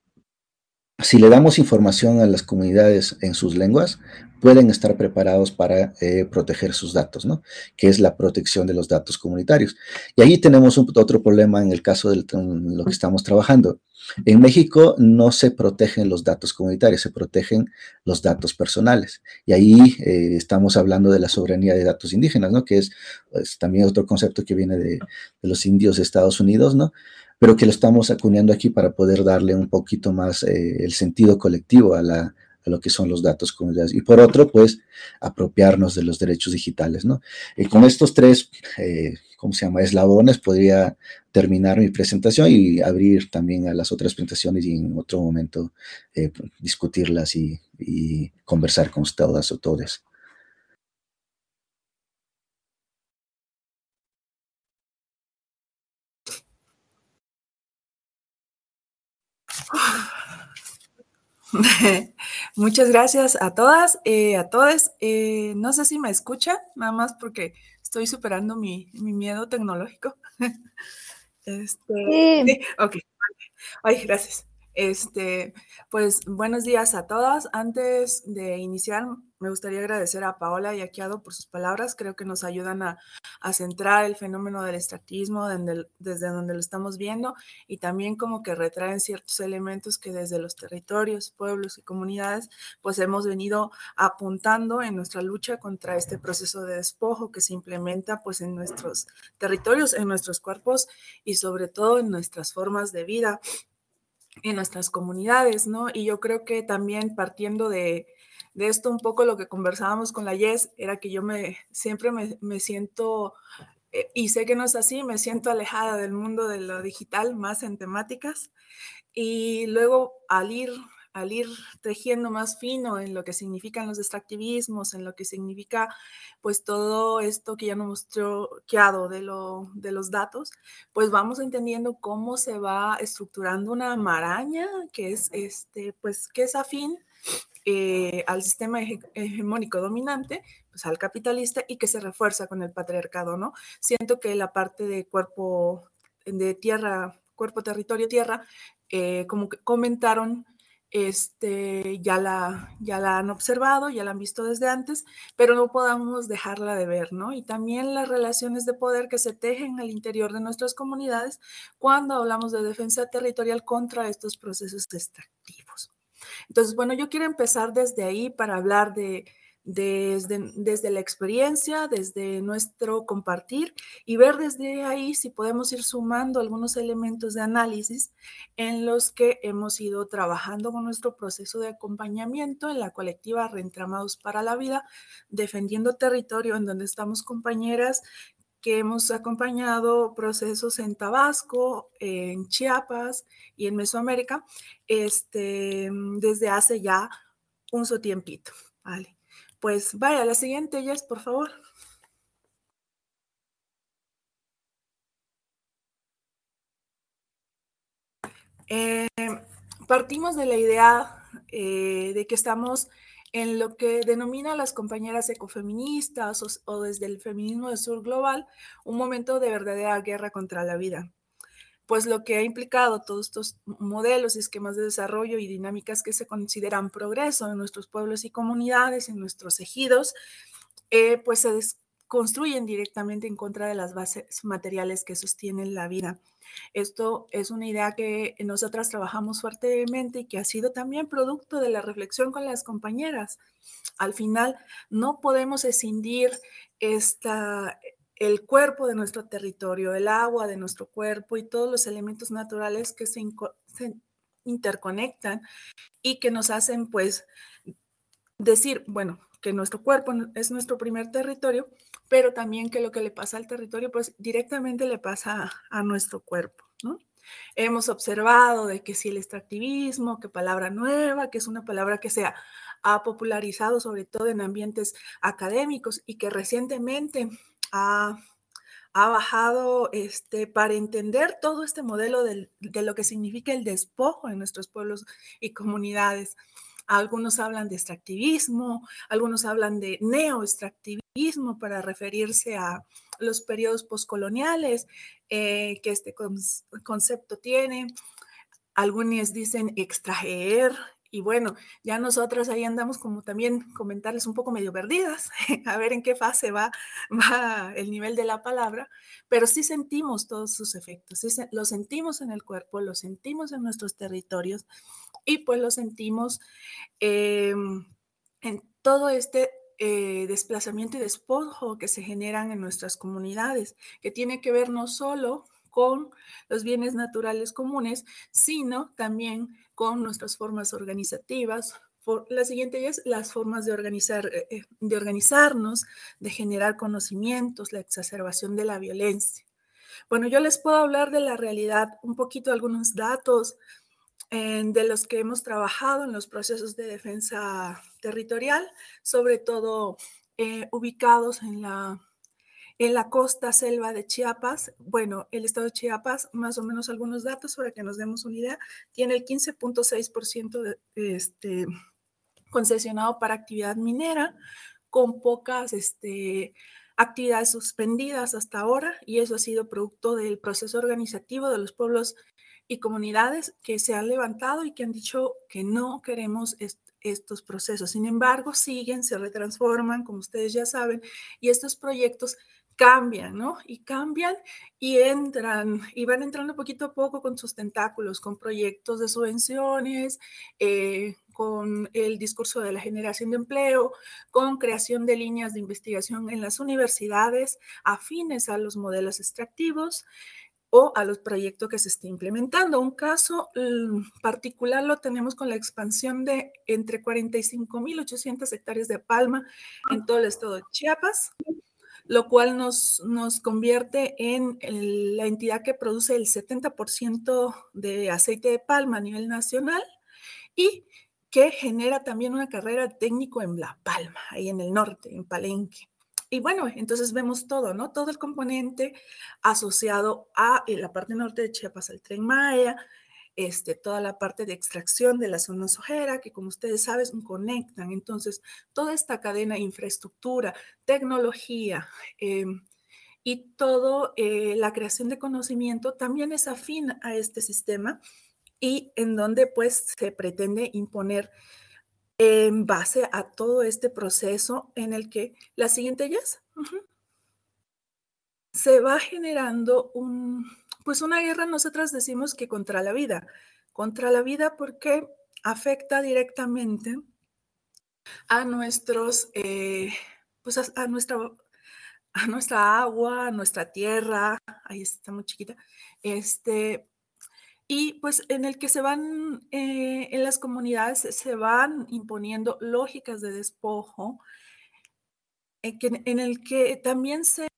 si le damos información a las comunidades en sus lenguas, pueden estar preparados para eh, proteger sus datos, ¿no? Que es la protección de los datos comunitarios. Y ahí tenemos un, otro problema en el caso de lo que estamos trabajando. En México no se protegen los datos comunitarios, se protegen los datos personales. Y ahí eh, estamos hablando de la soberanía de datos indígenas, ¿no? Que es, es también otro concepto que viene de, de los indios de Estados Unidos, ¿no? Pero que lo estamos acuñando aquí para poder darle un poquito más eh, el sentido colectivo a, la, a lo que son los datos comunitarios. Y por otro, pues, apropiarnos de los derechos digitales, ¿no? Y con estos tres, eh, ¿cómo se llama?, eslabones, podría terminar mi presentación y abrir también a las otras presentaciones y en otro momento eh, discutirlas y, y conversar con todas o todos. Muchas gracias a todas, eh, a todos. Eh, no sé si me escuchan, nada más porque estoy superando mi, mi miedo tecnológico. Este, sí. Sí, ok. Ay, gracias. Este, pues buenos días a todas. Antes de iniciar, me gustaría agradecer a Paola y a Kiado por sus palabras. Creo que nos ayudan a, a centrar el fenómeno del extractivismo desde, desde donde lo estamos viendo y también como que retraen ciertos elementos que desde los territorios, pueblos y comunidades pues hemos venido apuntando en nuestra lucha contra este proceso de despojo que se implementa pues en nuestros territorios, en nuestros cuerpos y sobre todo en nuestras formas de vida, en nuestras comunidades, ¿no? Y yo creo que también partiendo de, de esto un poco lo que conversábamos con la Yes, era que yo me, siempre me, me siento, eh, y sé que no es así, me siento alejada del mundo de lo digital, más en temáticas, y luego al ir, al ir tejiendo más fino en lo que significan los extractivismos, en lo que significa pues todo esto que ya nos mostró Kiado de, lo, de los datos, pues vamos entendiendo cómo se va estructurando una maraña que es, este, pues, que es afín eh, al sistema hege hegemónico dominante, pues al capitalista y que se refuerza con el patriarcado, ¿no? Siento que la parte de cuerpo, de tierra, cuerpo, territorio, tierra, eh, como que comentaron, este, ya, la, ya la han observado, ya la han visto desde antes, pero no podamos dejarla de ver, ¿no? Y también las relaciones de poder que se tejen al interior de nuestras comunidades cuando hablamos de defensa territorial contra estos procesos extractivos. Entonces, bueno, yo quiero empezar desde ahí para hablar de, desde, desde la experiencia, desde nuestro compartir y ver desde ahí si podemos ir sumando algunos elementos de análisis en los que hemos ido trabajando con nuestro proceso de acompañamiento en la colectiva Reentramados para la Vida, defendiendo territorio, en donde estamos compañeras que hemos acompañado procesos en Tabasco, en Chiapas y en Mesoamérica este, desde hace ya un su tiempito. Vale. Pues vaya, la siguiente, Jess, por favor. Eh, partimos de la idea eh, de que estamos en lo que denomina las compañeras ecofeministas o, o desde el feminismo del sur global, un momento de verdadera guerra contra la vida. Pues lo que ha implicado todos estos modelos y esquemas de desarrollo y dinámicas que se consideran progreso en nuestros pueblos y comunidades, en nuestros ejidos, eh, pues se construyen directamente en contra de las bases materiales que sostienen la vida. Esto es una idea que nosotras trabajamos fuertemente y que ha sido también producto de la reflexión con las compañeras. Al final, no podemos escindir esta, el cuerpo de nuestro territorio, el agua de nuestro cuerpo y todos los elementos naturales que se, se interconectan y que nos hacen, pues, decir, bueno, que nuestro cuerpo es nuestro primer territorio, pero también que lo que le pasa al territorio, pues directamente le pasa a, a nuestro cuerpo, ¿no? Hemos observado de que si el extractivismo, que palabra nueva, que es una palabra que se ha, ha popularizado sobre todo en ambientes académicos y que recientemente ha, ha bajado este, para entender todo este modelo del, de lo que significa el despojo en nuestros pueblos y comunidades. Algunos hablan de extractivismo, algunos hablan de neoextractivismo para referirse a los periodos postcoloniales eh, que este concepto tiene. Algunos dicen extraer. Y bueno, ya nosotras ahí andamos como también comentarles un poco medio perdidas, a ver en qué fase va, va el nivel de la palabra, pero sí sentimos todos sus efectos, sí lo sentimos en el cuerpo, lo sentimos en nuestros territorios y pues lo sentimos eh, en todo este eh, desplazamiento y despojo que se generan en nuestras comunidades, que tiene que ver no solo con los bienes naturales comunes, sino también con nuestras formas organizativas. Por, la siguiente es las formas de, organizar, eh, de organizarnos, de generar conocimientos, la exacerbación de la violencia. Bueno, yo les puedo hablar de la realidad, un poquito algunos datos eh, de los que hemos trabajado en los procesos de defensa territorial, sobre todo eh, ubicados en la En la costa selva de Chiapas. Bueno, el estado de Chiapas, más o menos algunos datos para que nos demos una idea, tiene el quince punto seis por ciento de, este, concesionado para actividad minera, con pocas este, actividades suspendidas hasta ahora, y eso ha sido producto del proceso organizativo de los pueblos y comunidades que se han levantado y que han dicho que no queremos est estos procesos. Sin embargo, siguen, se retransforman, como ustedes ya saben, y estos proyectos cambian, ¿no? Y cambian y entran, y van entrando poquito a poco con sus tentáculos, con proyectos de subvenciones, eh, con el discurso de la generación de empleo, con creación de líneas de investigación en las universidades afines a los modelos extractivos o a los proyectos que se está implementando. Un caso particular lo tenemos con la expansión de entre cuarenta y cinco mil ochocientas hectáreas de palma en todo el estado de Chiapas, lo cual nos, nos convierte en el, la entidad que produce el setenta por ciento de aceite de palma a nivel nacional y que genera también una carrera técnico en La Palma, ahí en el norte, en Palenque. Y bueno, entonces vemos todo, ¿no? Todo el componente asociado a la parte norte de Chiapas, el Tren Maya, este, toda la parte de extracción de la zona sojera, que como ustedes saben, conectan. Entonces, toda esta cadena de infraestructura, tecnología eh, y toda eh, la creación de conocimiento también es afín a este sistema y en donde pues se pretende imponer en base a todo este proceso en el que la siguiente ya es, uh-huh, se va generando un, pues una guerra, nosotras decimos que contra la vida, contra la vida porque afecta directamente a nuestros, eh, pues a, a, nuestra, a nuestra agua, a nuestra tierra, ahí está muy chiquita, este, y pues en el que se van, eh, en las comunidades se van imponiendo lógicas de despojo, en, que, en el que también se,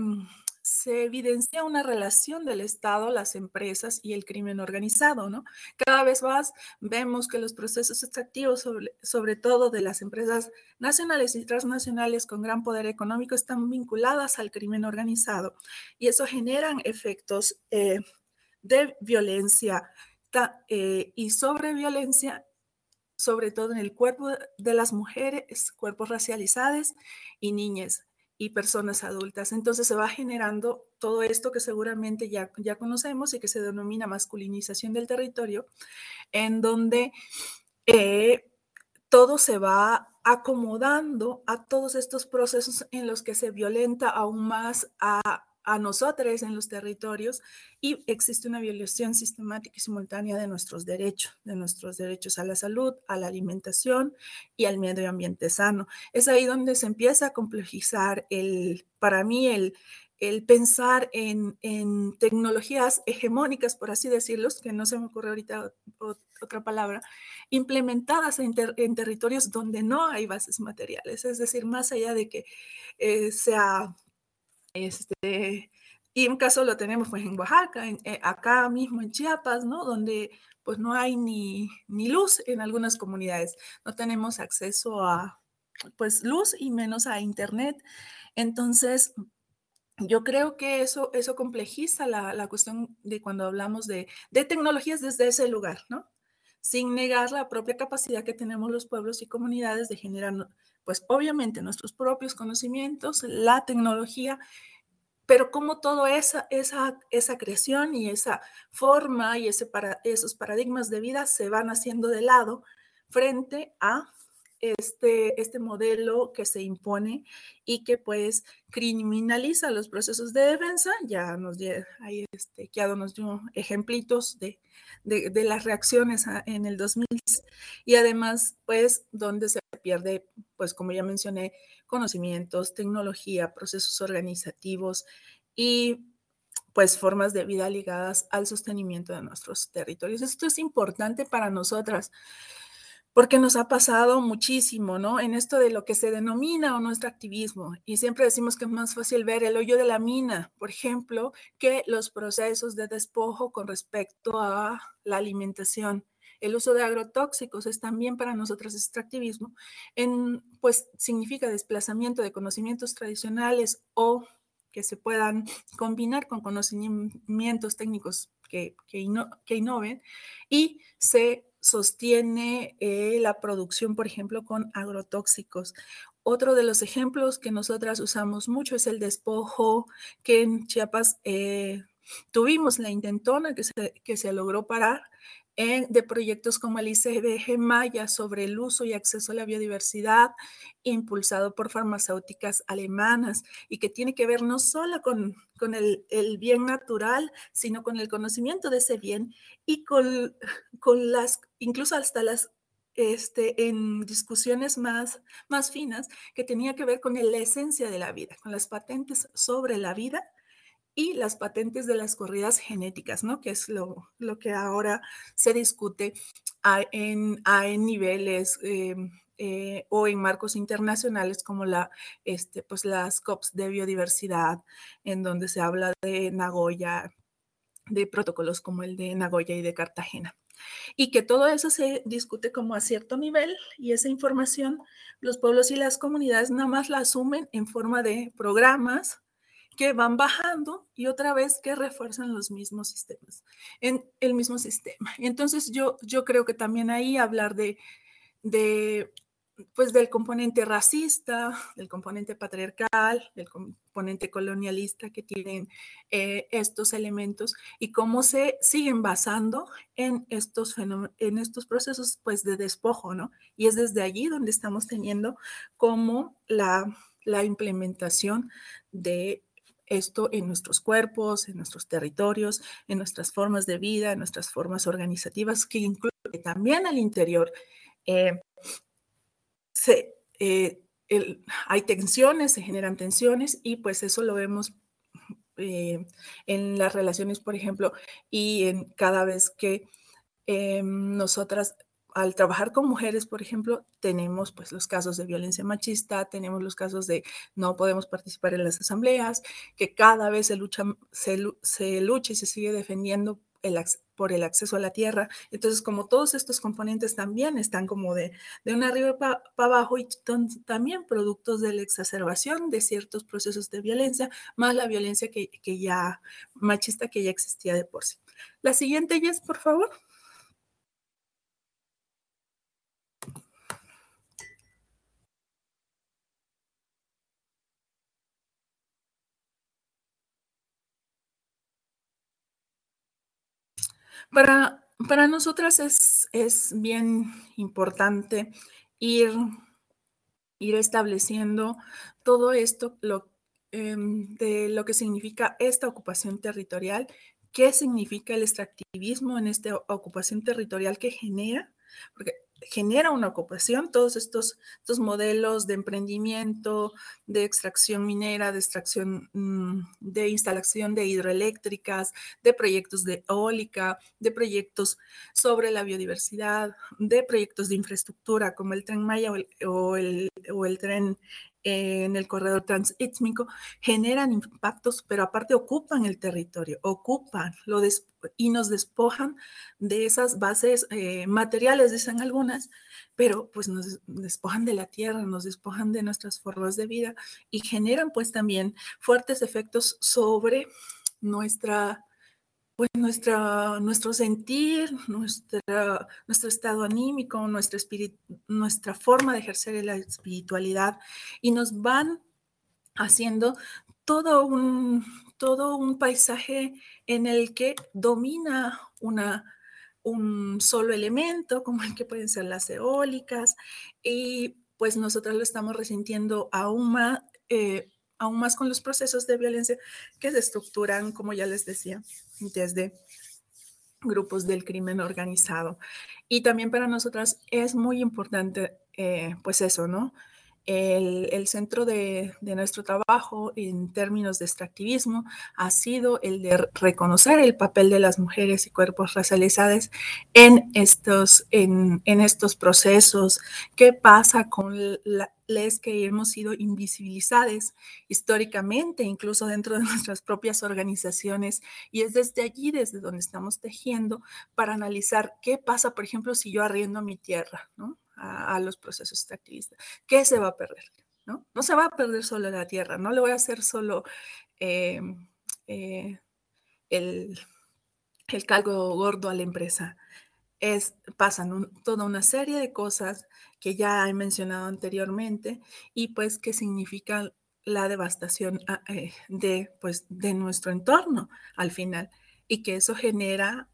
se evidencia una relación del Estado, las empresas y el crimen organizado, ¿no? Cada vez más vemos que los procesos extractivos, sobre, sobre todo de las empresas nacionales y transnacionales con gran poder económico, están vinculadas al crimen organizado y eso generan efectos eh, de violencia ta, eh, y sobre violencia, sobre todo en el cuerpo de las mujeres, cuerpos racializados y niñas y personas adultas. Entonces se va generando todo esto que seguramente ya, ya conocemos y que se denomina masculinización del territorio, en donde eh, todo se va acomodando a todos estos procesos en los que se violenta aún más a a nosotros en los territorios y existe una violación sistemática y simultánea de nuestros derechos, de nuestros derechos a la salud, a la alimentación y al medio ambiente sano. Es ahí donde se empieza a complejizar el, para mí, el, el pensar en, en tecnologías hegemónicas, por así decirlo, que no se me ocurre ahorita otra palabra, implementadas en, ter, en territorios donde no hay bases materiales, es decir, más allá de que eh, sea... Este, y un caso lo tenemos pues en Oaxaca, en, eh, acá mismo en Chiapas, ¿no? Donde pues no hay ni, ni luz en algunas comunidades, no tenemos acceso a pues luz y menos a internet. Entonces, yo creo que eso, eso complejiza la, la cuestión de cuando hablamos de, de tecnologías desde ese lugar, ¿no? Sin negar la propia capacidad que tenemos los pueblos y comunidades de generar, pues obviamente nuestros propios conocimientos, la tecnología, pero como toda esa, esa, esa creación y esa forma y ese para, esos paradigmas de vida se van haciendo de lado frente a este, este modelo que se impone y que pues criminaliza los procesos de defensa. Ya nos dio, ahí este, Kiado nos dio ejemplitos de, de, de las reacciones a, en el dos mil y además pues donde se pierde, pues como ya mencioné, conocimientos, tecnología, procesos organizativos y pues formas de vida ligadas al sostenimiento de nuestros territorios. Esto es importante para nosotras porque nos ha pasado muchísimo, ¿no? En esto de lo que se denomina o nuestro activismo. Y siempre decimos que es más fácil ver el hoyo de la mina, por ejemplo, que los procesos de despojo con respecto a la alimentación. El uso de agrotóxicos es también para nosotros extractivismo, en, pues significa desplazamiento de conocimientos tradicionales o que se puedan combinar con conocimientos técnicos que, que, ino, que innoven y se sostiene eh, la producción, por ejemplo, con agrotóxicos. Otro de los ejemplos que nosotras usamos mucho es el despojo que en Chiapas eh, tuvimos la intentona que se, que se logró parar en, de proyectos como el I C B G Maya sobre el uso y acceso a la biodiversidad, impulsado por farmacéuticas alemanas y que tiene que ver no solo con, con el, el bien natural, sino con el conocimiento de ese bien y con, con las, incluso hasta las, este, en discusiones más, más finas, que tenía que ver con la esencia de la vida, con las patentes sobre la vida y las patentes de las corridas genéticas, ¿no? Que es lo, lo que ahora se discute a, en, a, en niveles eh, eh, o en marcos internacionales como la, este, pues las COPs de biodiversidad, en donde se habla de Nagoya, de protocolos como el de Nagoya y de Cartagena. Y que todo eso se discute como a cierto nivel y esa información los pueblos y las comunidades nada más la asumen en forma de programas que van bajando y otra vez que refuerzan los mismos sistemas, en el mismo sistema. Entonces yo, yo creo que también ahí hablar de, de pues del componente racista, del componente patriarcal, del componente colonialista que tienen eh, estos elementos y cómo se siguen basando en estos fenómenos, en estos procesos pues de despojo, ¿no? Y es desde allí donde estamos teniendo como la, la implementación de esto en nuestros cuerpos, en nuestros territorios, en nuestras formas de vida, en nuestras formas organizativas, que incluye también al interior. Eh, Se, eh, el, hay tensiones, se generan tensiones y pues eso lo vemos eh, en las relaciones, por ejemplo, y en cada vez que eh, nosotras al trabajar con mujeres, por ejemplo, tenemos pues los casos de violencia machista, tenemos los casos de no podemos participar en las asambleas, que cada vez se lucha, se, se lucha y se sigue defendiendo el, por el acceso a la tierra. Entonces, como todos estos componentes también están como de, de un arriba para pa abajo y también productos de la exacerbación de ciertos procesos de violencia, más la violencia que, que ya machista que ya existía de por sí. La siguiente, Jess, por favor. Para, para nosotras es, es bien importante ir, ir estableciendo todo esto lo, eh, de lo que significa esta ocupación territorial, qué significa el extractivismo en esta ocupación territorial que genera, porque genera una ocupación, todos estos, estos modelos de emprendimiento, de extracción minera, de extracción, de instalación de hidroeléctricas, de proyectos de eólica, de proyectos sobre la biodiversidad, de proyectos de infraestructura como el Tren Maya o el, o el, o el tren en el corredor transístmico, generan impactos, pero aparte ocupan el territorio, ocupan lo des y nos despojan de esas bases eh, materiales, dicen algunas, pero pues nos despojan de la tierra, nos despojan de nuestras formas de vida y generan pues también fuertes efectos sobre nuestra, pues nuestra, nuestro sentir, nuestra, nuestro estado anímico, nuestra, espirit, nuestra forma de ejercer la espiritualidad y nos van haciendo todo un, todo un paisaje en el que domina una, un solo elemento, como el que pueden ser las eólicas, y pues nosotros lo estamos resintiendo aún más, eh, aún más con los procesos de violencia que se estructuran, como ya les decía, desde grupos del crimen organizado. Y también para nosotras es muy importante, eh, pues eso, ¿no? El, el centro de, de nuestro trabajo en términos de extractivismo ha sido el de reconocer el papel de las mujeres y cuerpos racializados en estos, en, en estos procesos. ¿Qué pasa con la, les que hemos sido invisibilizadas históricamente, incluso dentro de nuestras propias organizaciones? Y es desde allí, desde donde estamos tejiendo para analizar qué pasa, por ejemplo, si yo arriendo mi tierra, ¿no? A, a los procesos extractivistas. ¿Qué se va a perder? ¿No? No se va a perder solo la tierra, no le voy a hacer solo eh, eh, el, el caldo gordo a la empresa. Es, pasan un, toda una serie de cosas que ya he mencionado anteriormente y pues que significan la devastación eh, de, pues, de nuestro entorno al final y que eso genera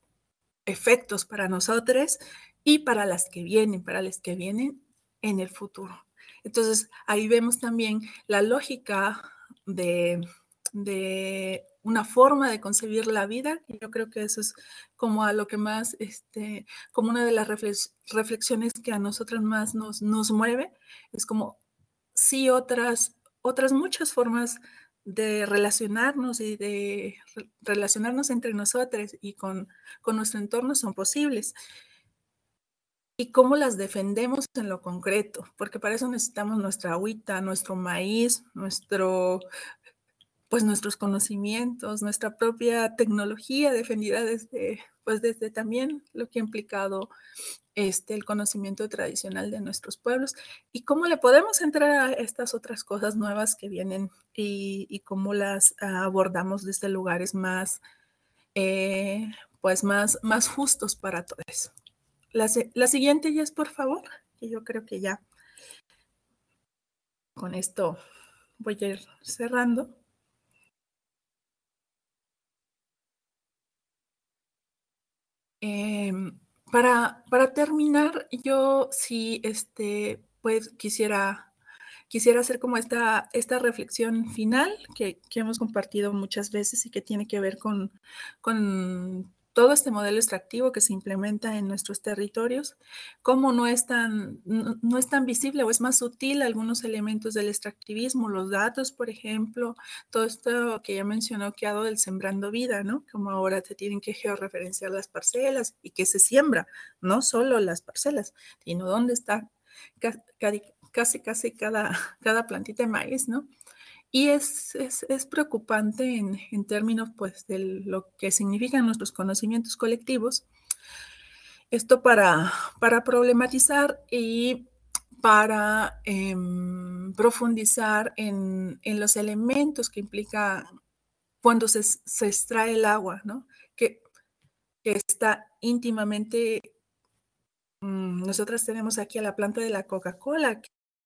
efectos para nosotros y para las que vienen, para las que vienen en el futuro. Entonces, ahí vemos también la lógica de, de una forma de concebir la vida, y yo creo que eso es como a lo que más, este, como una de las reflex, reflexiones que a nosotras más nos, nos mueve, es como sí otras, otras muchas formas de relacionarnos y de relacionarnos entre nosotros y con, con nuestro entorno son posibles. Y cómo las defendemos en lo concreto, porque para eso necesitamos nuestra agüita, nuestro maíz, nuestro, pues nuestros conocimientos, nuestra propia tecnología defendida desde, pues desde también lo que ha implicado este, el conocimiento tradicional de nuestros pueblos y cómo le podemos entrar a estas otras cosas nuevas que vienen y, y cómo las uh, abordamos desde lugares más, eh, pues más, más justos para todos. La, la siguiente, Jess, por favor. que yo creo que ya con esto voy a ir cerrando. Eh, para, para terminar, yo sí, este, pues quisiera, quisiera hacer como esta, esta reflexión final que, que hemos compartido muchas veces y que tiene que ver con, con todo este modelo extractivo que se implementa en nuestros territorios, cómo no es tan, no, no es tan visible o es más sutil algunos elementos del extractivismo, los datos, por ejemplo, todo esto que ya mencionó que ha dado del sembrando vida, ¿no? Como ahora se tienen que georreferenciar las parcelas y que se siembra, no solo las parcelas, sino dónde está casi, casi cada, cada plantita de maíz, ¿no? Y es, es, es preocupante en, en términos pues, de lo que significan nuestros conocimientos colectivos. Esto para, para problematizar y para eh, profundizar en, en los elementos que implica cuando se, se extrae el agua, ¿no? Que, que está íntimamente... Mmm, nosotras tenemos aquí a la planta de la Coca-Cola,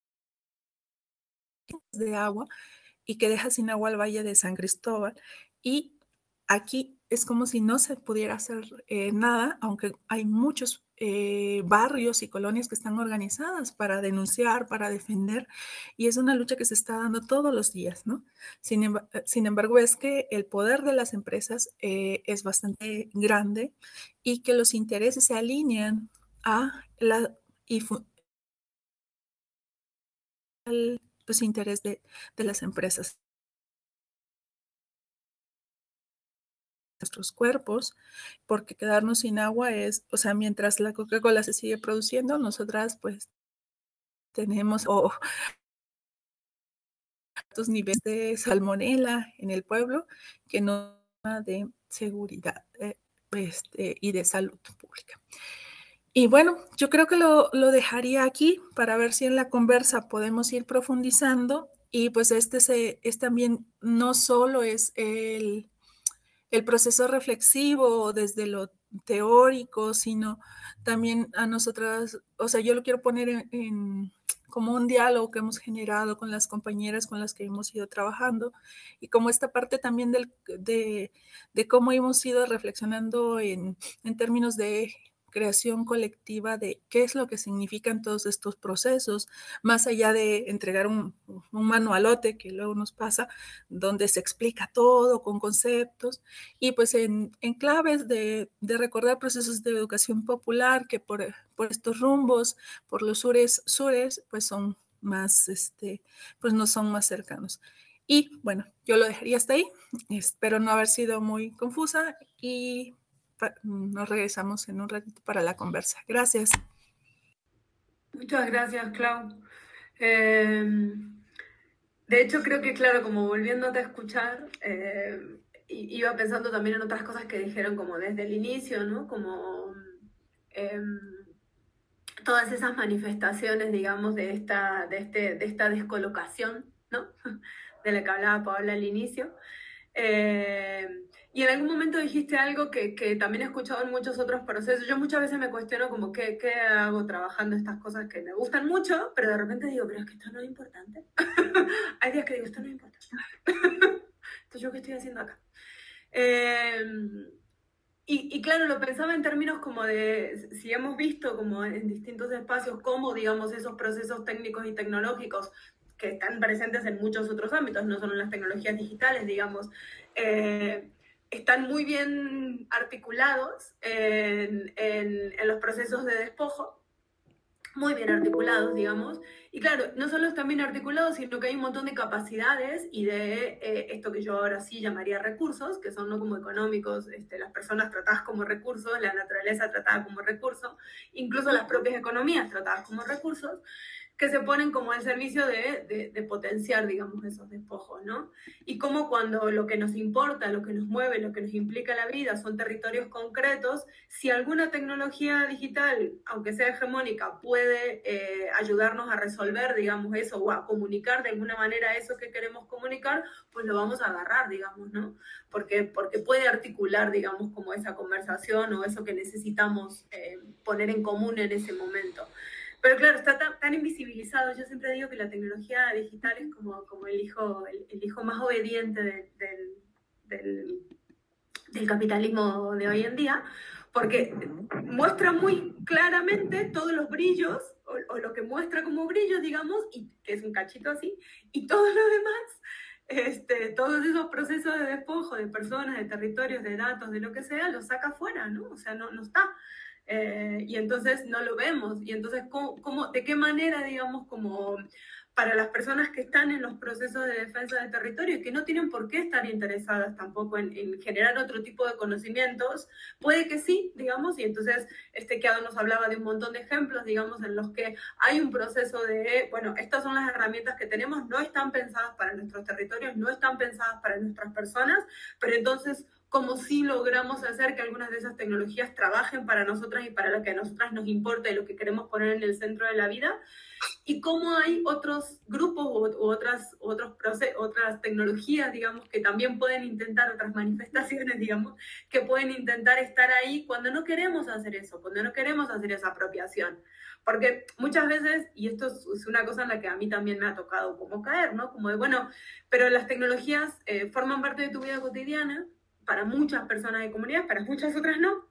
de agua, y que deja sin agua al Valle de San Cristóbal. Y aquí es como si no se pudiera hacer eh, nada, aunque hay muchos eh, barrios y colonias que están organizadas para denunciar, para defender, y es una lucha que se está dando todos los días, ¿no? Sin, em sin embargo, es que el poder de las empresas eh, es bastante grande y que los intereses se alinean a la... Y al pues, interés de, de las empresas. Nuestros cuerpos, porque quedarnos sin agua es, o sea, mientras la Coca-Cola se sigue produciendo, nosotras pues tenemos oh, altos niveles de salmonela en el pueblo que no de seguridad eh, este, y de salud pública. Y bueno, yo creo que lo, lo dejaría aquí para ver si en la conversa podemos ir profundizando y pues este, se, es también no solo es el, el proceso reflexivo desde lo teórico, sino también a nosotras, o sea, yo lo quiero poner en, en como un diálogo que hemos generado con las compañeras con las que hemos ido trabajando y como esta parte también del, de, de cómo hemos ido reflexionando en, en términos de creación colectiva de qué es lo que significan todos estos procesos, más allá de entregar un, un manualote que luego nos pasa, donde se explica todo con conceptos, y pues en, en claves de, de recordar procesos de educación popular que por, por estos rumbos, por los sures, sures, pues son más, este, pues no son más cercanos. Y bueno, yo lo dejaría hasta ahí, espero no haber sido muy confusa y nos regresamos en un ratito para la conversa. Gracias. Muchas gracias, Clau. Eh, de hecho, creo que, claro, como volviéndote a escuchar, eh, iba pensando también en otras cosas que dijeron como desde el inicio, ¿no? Como eh, todas esas manifestaciones, digamos, de esta, de, este, de esta descolocación, ¿no? De la que hablaba Paola al inicio. Eh, y en algún momento dijiste algo que, que también he escuchado en muchos otros procesos. Yo muchas veces me cuestiono como qué, qué hago trabajando estas cosas que me gustan mucho, pero de repente digo, pero es que esto no es importante. Hay días que digo, esto no es importante. Entonces, ¿yo qué estoy haciendo acá? Eh, y, y claro, lo pensaba en términos como de, si hemos visto como en distintos espacios cómo, digamos, esos procesos técnicos y tecnológicos que están presentes en muchos otros ámbitos, no solo en las tecnologías digitales, digamos, eh, están muy bien articulados en, en, en los procesos de despojo, muy bien articulados, digamos, y claro, no solo están bien articulados, sino que hay un montón de capacidades y de eh, esto que yo ahora sí llamaría recursos, que son no como económicos, este, las personas tratadas como recursos, la naturaleza tratada como recurso, incluso las propias economías tratadas como recursos, que se ponen como al servicio de, de, de potenciar, digamos, esos despojos, ¿no? Y como cuando lo que nos importa, lo que nos mueve, lo que nos implica la vida son territorios concretos, si alguna tecnología digital, aunque sea hegemónica, puede eh, ayudarnos a resolver, digamos, eso, o a comunicar de alguna manera eso que queremos comunicar, pues lo vamos a agarrar, digamos, ¿no? Porque, porque puede articular, digamos, como esa conversación o eso que necesitamos eh, poner en común en ese momento. Pero claro, está tan, tan invisibilizado. Yo siempre digo que la tecnología digital es como, como el, hijo, el, el hijo más obediente de, del, del, del capitalismo de hoy en día, porque muestra muy claramente todos los brillos, o, o lo que muestra como brillos, digamos, y que es un cachito así, y todo lo demás, este, todos esos procesos de despojo de personas, de territorios, de datos, de lo que sea, los saca fuera, ¿no? O sea, no, no está. Eh, y entonces no lo vemos. Y entonces, ¿cómo, cómo, ¿de qué manera, digamos, como para las personas que están en los procesos de defensa del territorio y que no tienen por qué estar interesadas tampoco en, en generar otro tipo de conocimientos, puede que sí, digamos, y entonces este Keado nos hablaba de un montón de ejemplos, digamos, en los que hay un proceso de, bueno, estas son las herramientas que tenemos, no están pensadas para nuestros territorios, no están pensadas para nuestras personas, pero entonces, como si logramos hacer que algunas de esas tecnologías trabajen para nosotras y para lo que a nosotras nos importa y lo que queremos poner en el centro de la vida, y cómo hay otros grupos u, u otras, otros procesos, otras tecnologías, digamos, que también pueden intentar, otras manifestaciones, digamos, que pueden intentar estar ahí cuando no queremos hacer eso, cuando no queremos hacer esa apropiación. Porque muchas veces, y esto es una cosa en la que a mí también me ha tocado como caer, ¿no? Como de, bueno, pero las tecnologías eh, forman parte de tu vida cotidiana, para muchas personas de comunidad, para muchas otras no.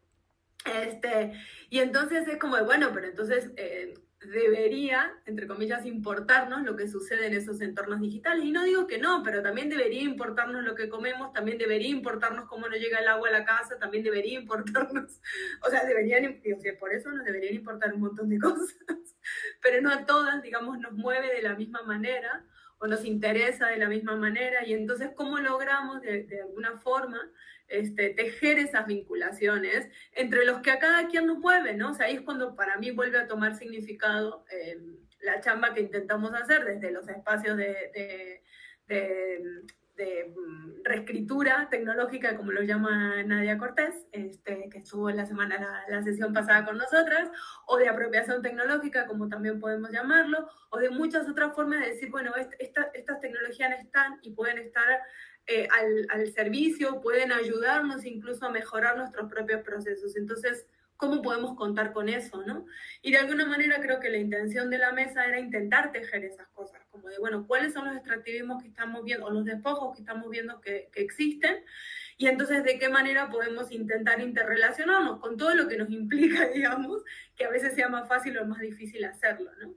Este, y entonces es como de, bueno, pero entonces... Eh, debería, entre comillas, importarnos lo que sucede en esos entornos digitales. Y no digo que no, pero también debería importarnos lo que comemos, también debería importarnos cómo nos llega el agua a la casa, también debería importarnos, o sea, deberían, digo, o sea, por eso nos deberían importar un montón de cosas, pero no a todas, digamos, nos mueve de la misma manera o nos interesa de la misma manera, y entonces, ¿cómo logramos de, de alguna forma Este, tejer esas vinculaciones entre los que a cada quien nos mueve, ¿no? O sea, ahí es cuando para mí vuelve a tomar significado eh, la chamba que intentamos hacer desde los espacios de, de, de, de reescritura tecnológica, como lo llama Nadia Cortés, este, que estuvo en la semana, la, la sesión pasada con nosotras, o de apropiación tecnológica, como también podemos llamarlo, o de muchas otras formas de decir, bueno, esta, estas tecnologías están y pueden estar Eh, al, al servicio, pueden ayudarnos incluso a mejorar nuestros propios procesos. Entonces, ¿cómo podemos contar con eso, no? Y de alguna manera creo que la intención de la mesa era intentar tejer esas cosas, como de, bueno, ¿cuáles son los extractivismos que estamos viendo, o los despojos que estamos viendo que, que existen? Y entonces, ¿de qué manera podemos intentar interrelacionarnos con todo lo que nos implica, digamos, que a veces sea más fácil o más difícil hacerlo, ¿no?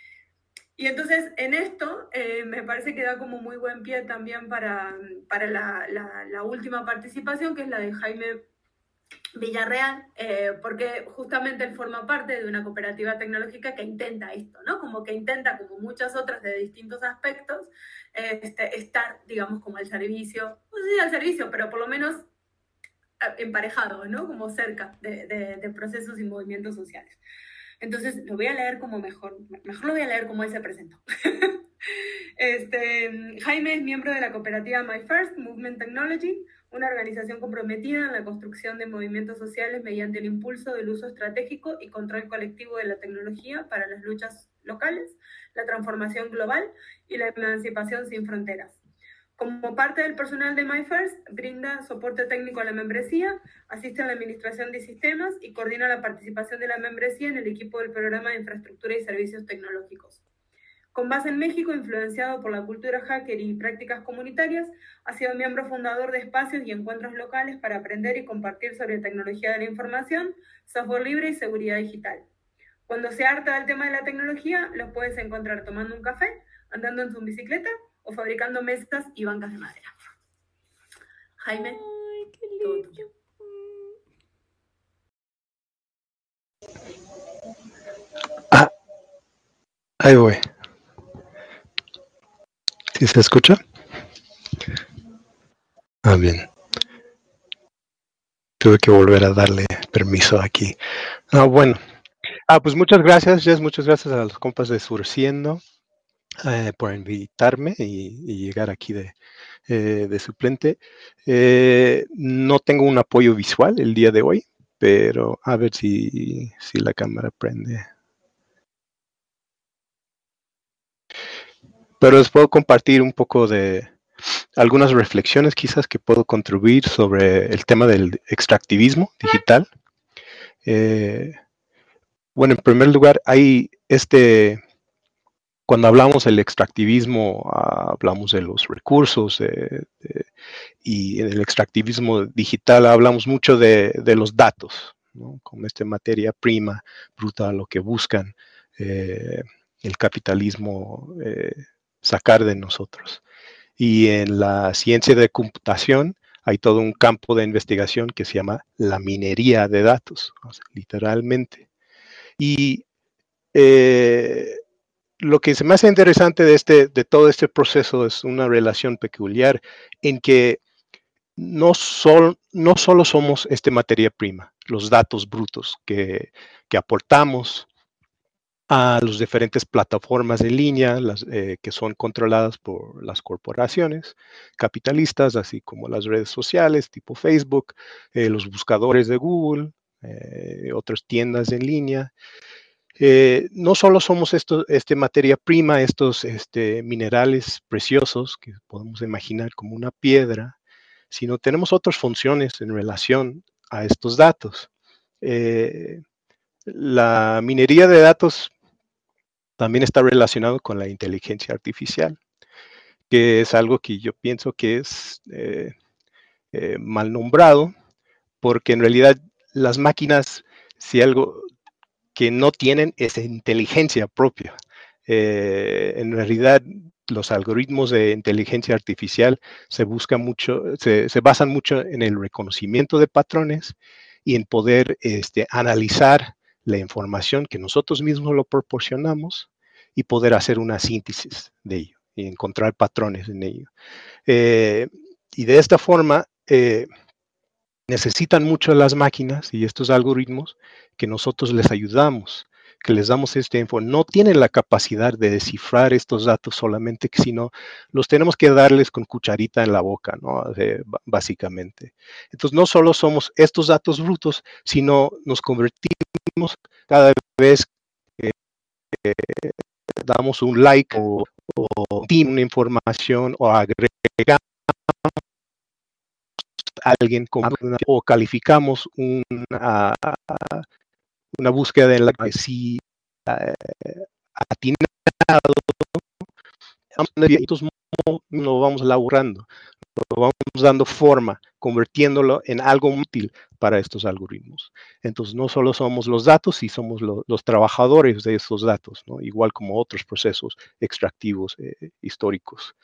Y entonces, en esto, eh, me parece que da como muy buen pie también para, para la, la, la última participación, que es la de Jaime Villarreal, eh, porque justamente él forma parte de una cooperativa tecnológica que intenta esto, ¿no? Como que intenta, como muchas otras de distintos aspectos, eh, este, estar, digamos, como al servicio, no sé si al servicio, pero por lo menos emparejado, ¿no? Como cerca de, de, de procesos y movimientos sociales. Entonces, lo voy a leer como mejor, mejor lo voy a leer como él se presentó. Este, Jaime es miembro de la cooperativa My First Movement Technology, una organización comprometida en la construcción de movimientos sociales mediante el impulso del uso estratégico y control colectivo de la tecnología para las luchas locales, la transformación global y la emancipación sin fronteras. Como parte del personal de My First, brinda soporte técnico a la membresía, asiste a la administración de sistemas y coordina la participación de la membresía en el equipo del programa de infraestructura y servicios tecnológicos. Con base en México, influenciado por la cultura hacker y prácticas comunitarias, ha sido miembro fundador de espacios y encuentros locales para aprender y compartir sobre tecnología de la información, software libre y seguridad digital. Cuando se harta del tema de la tecnología, los puedes encontrar tomando un café, andando en su bicicleta o fabricando mesas y bancas de madera. Jaime, ay, qué lindo. Ah, ahí voy. ¿Sí se escucha? Ah, bien. Tuve que volver a darle permiso aquí. Ah, bueno. Ah, pues muchas gracias, Jess. Muchas gracias a los compas de Surciendo eh, por invitarme y, y llegar aquí de, eh, de suplente. Eh, no tengo un apoyo visual el día de hoy, pero a ver si, si la cámara prende. Pero les puedo compartir un poco de algunas reflexiones quizás que puedo contribuir sobre el tema del extractivismo digital. Eh, Bueno, en primer lugar, hay este, cuando hablamos del extractivismo, uh, hablamos de los recursos, eh, de, y en el extractivismo digital hablamos mucho de, de los datos, ¿no? Como esta materia prima bruta, lo que buscan eh, el capitalismo eh, sacar de nosotros. Y en la ciencia de computación hay todo un campo de investigación que se llama la minería de datos, o sea, literalmente. Y eh, lo que se me hace interesante de, este, de todo este proceso es una relación peculiar en que no, sol, no solo somos esta materia prima, los datos brutos que, que aportamos a las diferentes plataformas en línea, las, eh, que son controladas por las corporaciones capitalistas, así como las redes sociales tipo Facebook, eh, los buscadores de Google, eh, otras tiendas en línea. Eh, no solo somos esto, este materia prima, estos este, minerales preciosos que podemos imaginar como una piedra, sino tenemos otras funciones en relación a estos datos. Eh, la minería de datos también está relacionado con la inteligencia artificial, que es algo que yo pienso que es eh, eh, mal nombrado, porque en realidad las máquinas, si algo que no tienen es inteligencia propia. Eh, en realidad, los algoritmos de inteligencia artificial se buscan mucho, se, se basan mucho en el reconocimiento de patrones y en poder este, analizar la información que nosotros mismos lo proporcionamos y poder hacer una síntesis de ello y encontrar patrones en ello. Eh, y de esta forma, eh, necesitan mucho las máquinas y estos algoritmos que nosotros les ayudamos, que les damos esta info. No tienen la capacidad de descifrar estos datos solamente, sino los tenemos que darles con cucharita en la boca, ¿no? Eh, básicamente. Entonces, no solo somos estos datos brutos, sino nos convertimos cada vez que eh, damos un like o, o una información o agregamos a alguien con una, o calificamos una, una búsqueda en la que sí uh, atinado, lo vamos elaborando, lo vamos dando forma, convirtiéndolo en algo útil para estos algoritmos. Entonces, no solo somos los datos, sí somos lo, los trabajadores de estos datos, ¿no? Igual como otros procesos extractivos eh, históricos.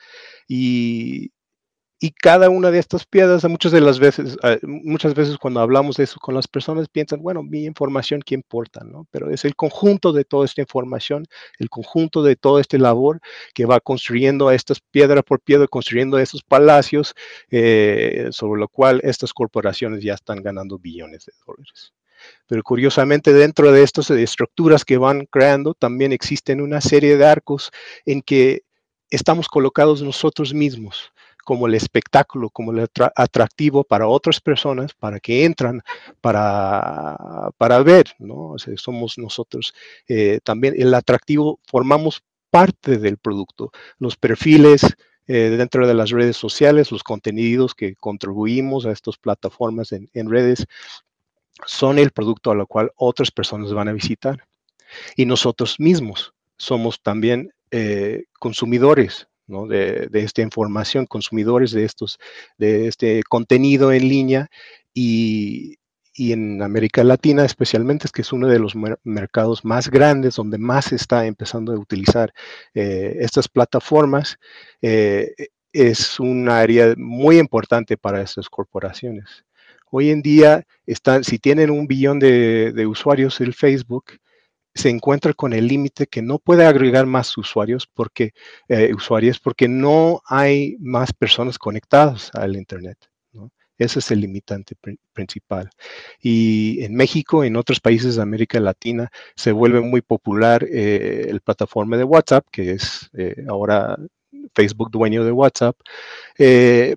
Y, y cada una de estas piedras, muchas de las veces, muchas veces cuando hablamos de eso con las personas piensan, bueno, mi información, ¿qué importa? ¿No? Pero es el conjunto de toda esta información, el conjunto de toda esta labor que va construyendo a estas piedra por piedra, construyendo estos palacios, eh, sobre lo cual estas corporaciones ya están ganando billones de dólares. Pero curiosamente dentro de estas estructuras que van creando también existen una serie de arcos en que estamos colocados nosotros mismos como el espectáculo, como el atractivo para otras personas, para que entran, para, para ver, ¿no? O sea, somos nosotros eh, también el atractivo, formamos parte del producto. Los perfiles eh, dentro de las redes sociales, los contenidos que contribuimos a estas plataformas en, en redes, son el producto a lo cual otras personas van a visitar. Y nosotros mismos somos también eh, consumidores, ¿no? de, de esta información, consumidores de, estos, de este contenido en línea y, y en América Latina especialmente, es que es uno de los mer mercados más grandes donde más se está empezando a utilizar eh, estas plataformas. Eh, es un área muy importante para estas corporaciones. Hoy en día, están, si tienen un billón de, de usuarios en Facebook, se encuentra con el límite que no puede agregar más usuarios porque, eh, usuarios porque no hay más personas conectadas al Internet, ¿no? Ese es el limitante pr principal. Y en México, en otros países de América Latina, se vuelve muy popular eh, el plataforma de WhatsApp, que es eh, ahora Facebook dueño de WhatsApp, eh,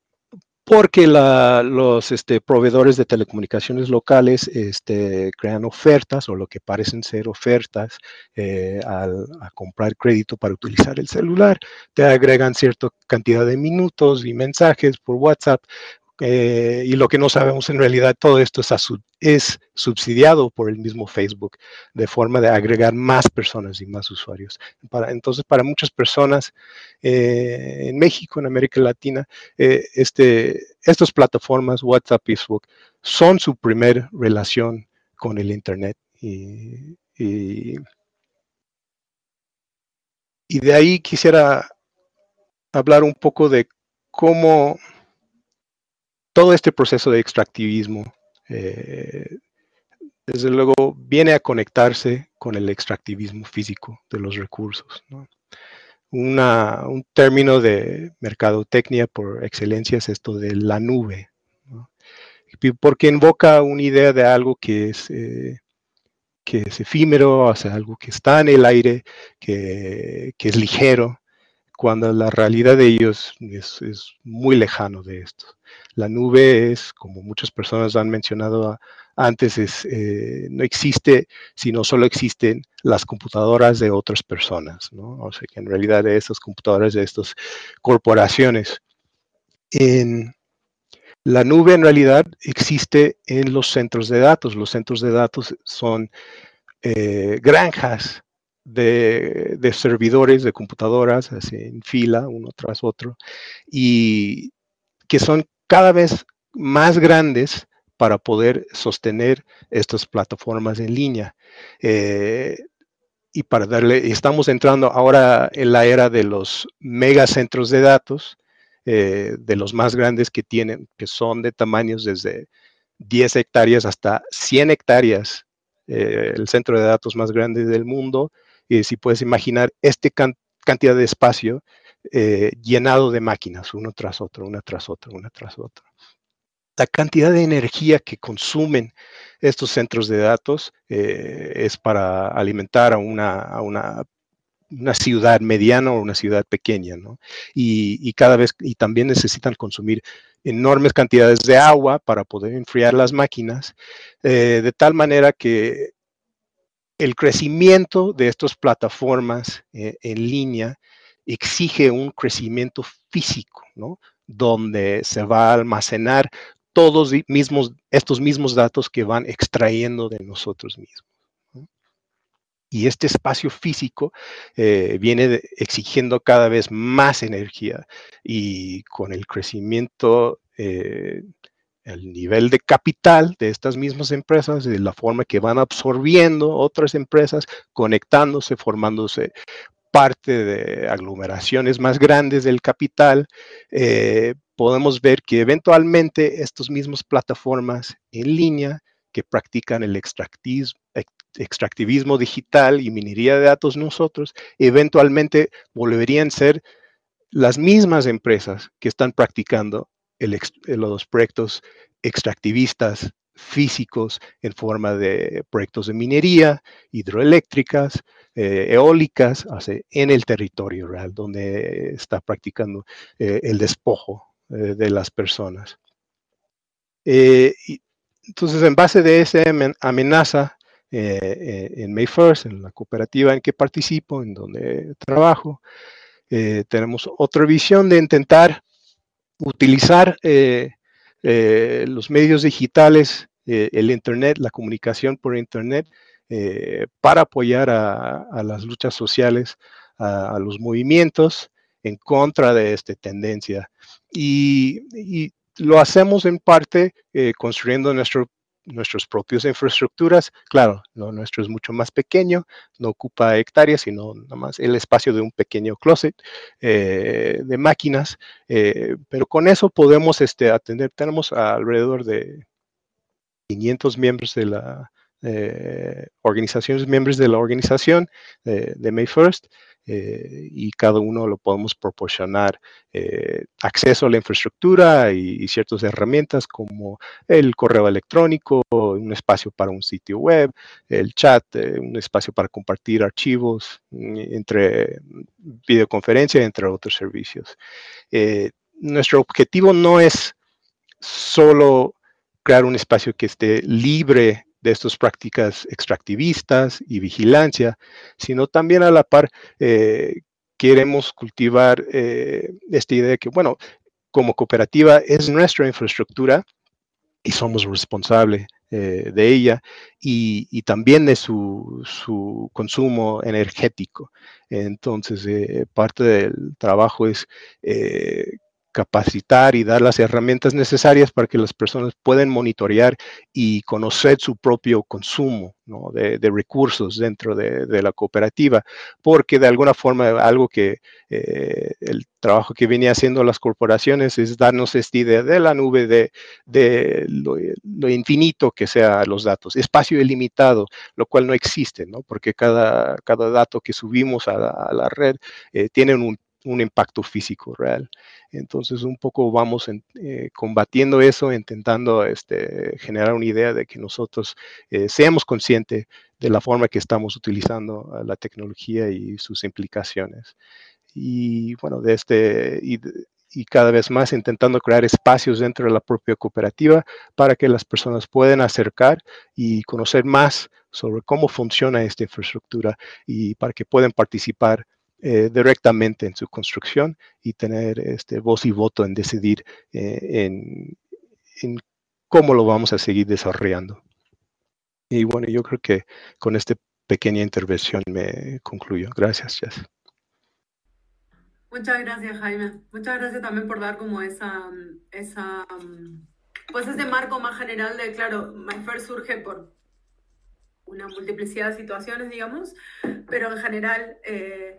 porque la, los este, proveedores de telecomunicaciones locales este, crean ofertas o lo que parecen ser ofertas eh, al, a comprar crédito para utilizar el celular. Te agregan cierta cantidad de minutos y mensajes por WhatsApp Eh, y lo que no sabemos en realidad, todo esto es, es subsidiado por el mismo Facebook, de forma de agregar más personas y más usuarios. Para, entonces, para muchas personas eh, en México, en América Latina, eh, este, estas plataformas, WhatsApp, Facebook, son su primer relación con el Internet. Y, y, y de ahí quisiera hablar un poco de cómo todo este proceso de extractivismo, eh, desde luego, viene a conectarse con el extractivismo físico de los recursos, ¿no? Una, un término de mercadotecnia por excelencia es esto de la nube, ¿no? Porque invoca una idea de algo que es, eh, que es efímero, o sea, algo que está en el aire, que, que es ligero, cuando la realidad de ellos es, es muy lejano de esto. La nube es, como muchas personas han mencionado a, antes, es, eh, no existe, sino solo existen las computadoras de otras personas, ¿no? O sea, que en realidad esas computadoras de estas corporaciones. En la nube en realidad existe en los centros de datos. Los centros de datos son eh, granjas de, de servidores, de computadoras, así en fila, uno tras otro, y que son cada vez más grandes para poder sostener estas plataformas en línea. Eh, y para darle, estamos entrando ahora en la era de los megacentros de datos, eh, de los más grandes que tienen, que son de tamaños desde diez hectáreas hasta cien hectáreas, eh, el centro de datos más grande del mundo. Y si puedes imaginar este can cantidad de espacio eh, llenado de máquinas, uno tras otro, una tras otra, una tras otra. La cantidad de energía que consumen estos centros de datos eh, es para alimentar a una, a una, una ciudad mediana o una ciudad pequeña, ¿no? Y, y cada vez, y también necesitan consumir enormes cantidades de agua para poder enfriar las máquinas, eh, de tal manera que el crecimiento de estas plataformas eh, en línea exige un crecimiento físico, ¿no? Donde se va a almacenar todos mismos, estos mismos datos que van extrayendo de nosotros mismos, ¿no? Y este espacio físico eh, viene de, exigiendo cada vez más energía, y con el crecimiento, eh, el nivel de capital de estas mismas empresas, de la forma que van absorbiendo otras empresas, conectándose, formándose parte de aglomeraciones más grandes del capital, eh, podemos ver que eventualmente estas mismas plataformas en línea que practican el extractivismo, extractivismo digital y minería de datos nosotros, eventualmente volverían a ser las mismas empresas que están practicando el, los proyectos extractivistas físicos en forma de proyectos de minería, hidroeléctricas, eh, eólicas, o sea, en el territorio real, donde está practicando eh, el despojo eh, de las personas. Eh, y, entonces, en base de esa amenaza, eh, en May First, en la cooperativa en que participo, en donde trabajo, eh, tenemos otra visión de intentar utilizar eh, eh, los medios digitales, eh, el Internet, la comunicación por Internet, eh, para apoyar a, a las luchas sociales, a, a, los movimientos en contra de esta tendencia. Y, y lo hacemos en parte eh, construyendo nuestro nuestras propias infraestructuras. Claro, lo nuestro es mucho más pequeño, no ocupa hectáreas, sino nada más el espacio de un pequeño closet eh, de máquinas, eh, pero con eso podemos este, atender, tenemos alrededor de quinientos miembros de la eh, organizaciones, miembros de la organización eh, de May First, eh, y cada uno lo podemos proporcionar eh, acceso a la infraestructura y, y ciertas herramientas como el correo electrónico, un espacio para un sitio web, el chat, eh, un espacio para compartir archivos entre videoconferencia, entre otros servicios. Eh, nuestro objetivo no es solo crear un espacio que esté libre de estas prácticas extractivistas y vigilancia, sino también a la par eh, queremos cultivar eh, esta idea de que, bueno, como cooperativa es nuestra infraestructura y somos responsables eh, de ella y, y también de su, su consumo energético. Entonces, eh, parte del trabajo es eh, capacitar y dar las herramientas necesarias para que las personas puedan monitorear y conocer su propio consumo, ¿no? de, de recursos dentro de, de la cooperativa, porque de alguna forma algo que eh, el trabajo que venía haciendo las corporaciones es darnos esta idea de la nube, de, de lo, lo infinito que sea los datos, espacio ilimitado, lo cual no existe, ¿no? Porque cada, cada dato que subimos a la, a la red eh, tiene un un impacto físico real. Entonces, un poco vamos en, eh, combatiendo eso, intentando este, generar una idea de que nosotros eh, seamos conscientes de la forma que estamos utilizando la tecnología y sus implicaciones. Y bueno, de este, y, y cada vez más intentando crear espacios dentro de la propia cooperativa para que las personas puedan acercar y conocer más sobre cómo funciona esta infraestructura y para que puedan participar Eh, directamente en su construcción y tener este, voz y voto en decidir eh, en, en cómo lo vamos a seguir desarrollando. Y bueno, yo creo que con esta pequeña intervención me concluyo. Gracias, Jess. Muchas gracias, Jaime. Muchas gracias también por dar como esa, esa pues ese marco más general de, claro, MyFair surge por una multiplicidad de situaciones, digamos, pero en general eh,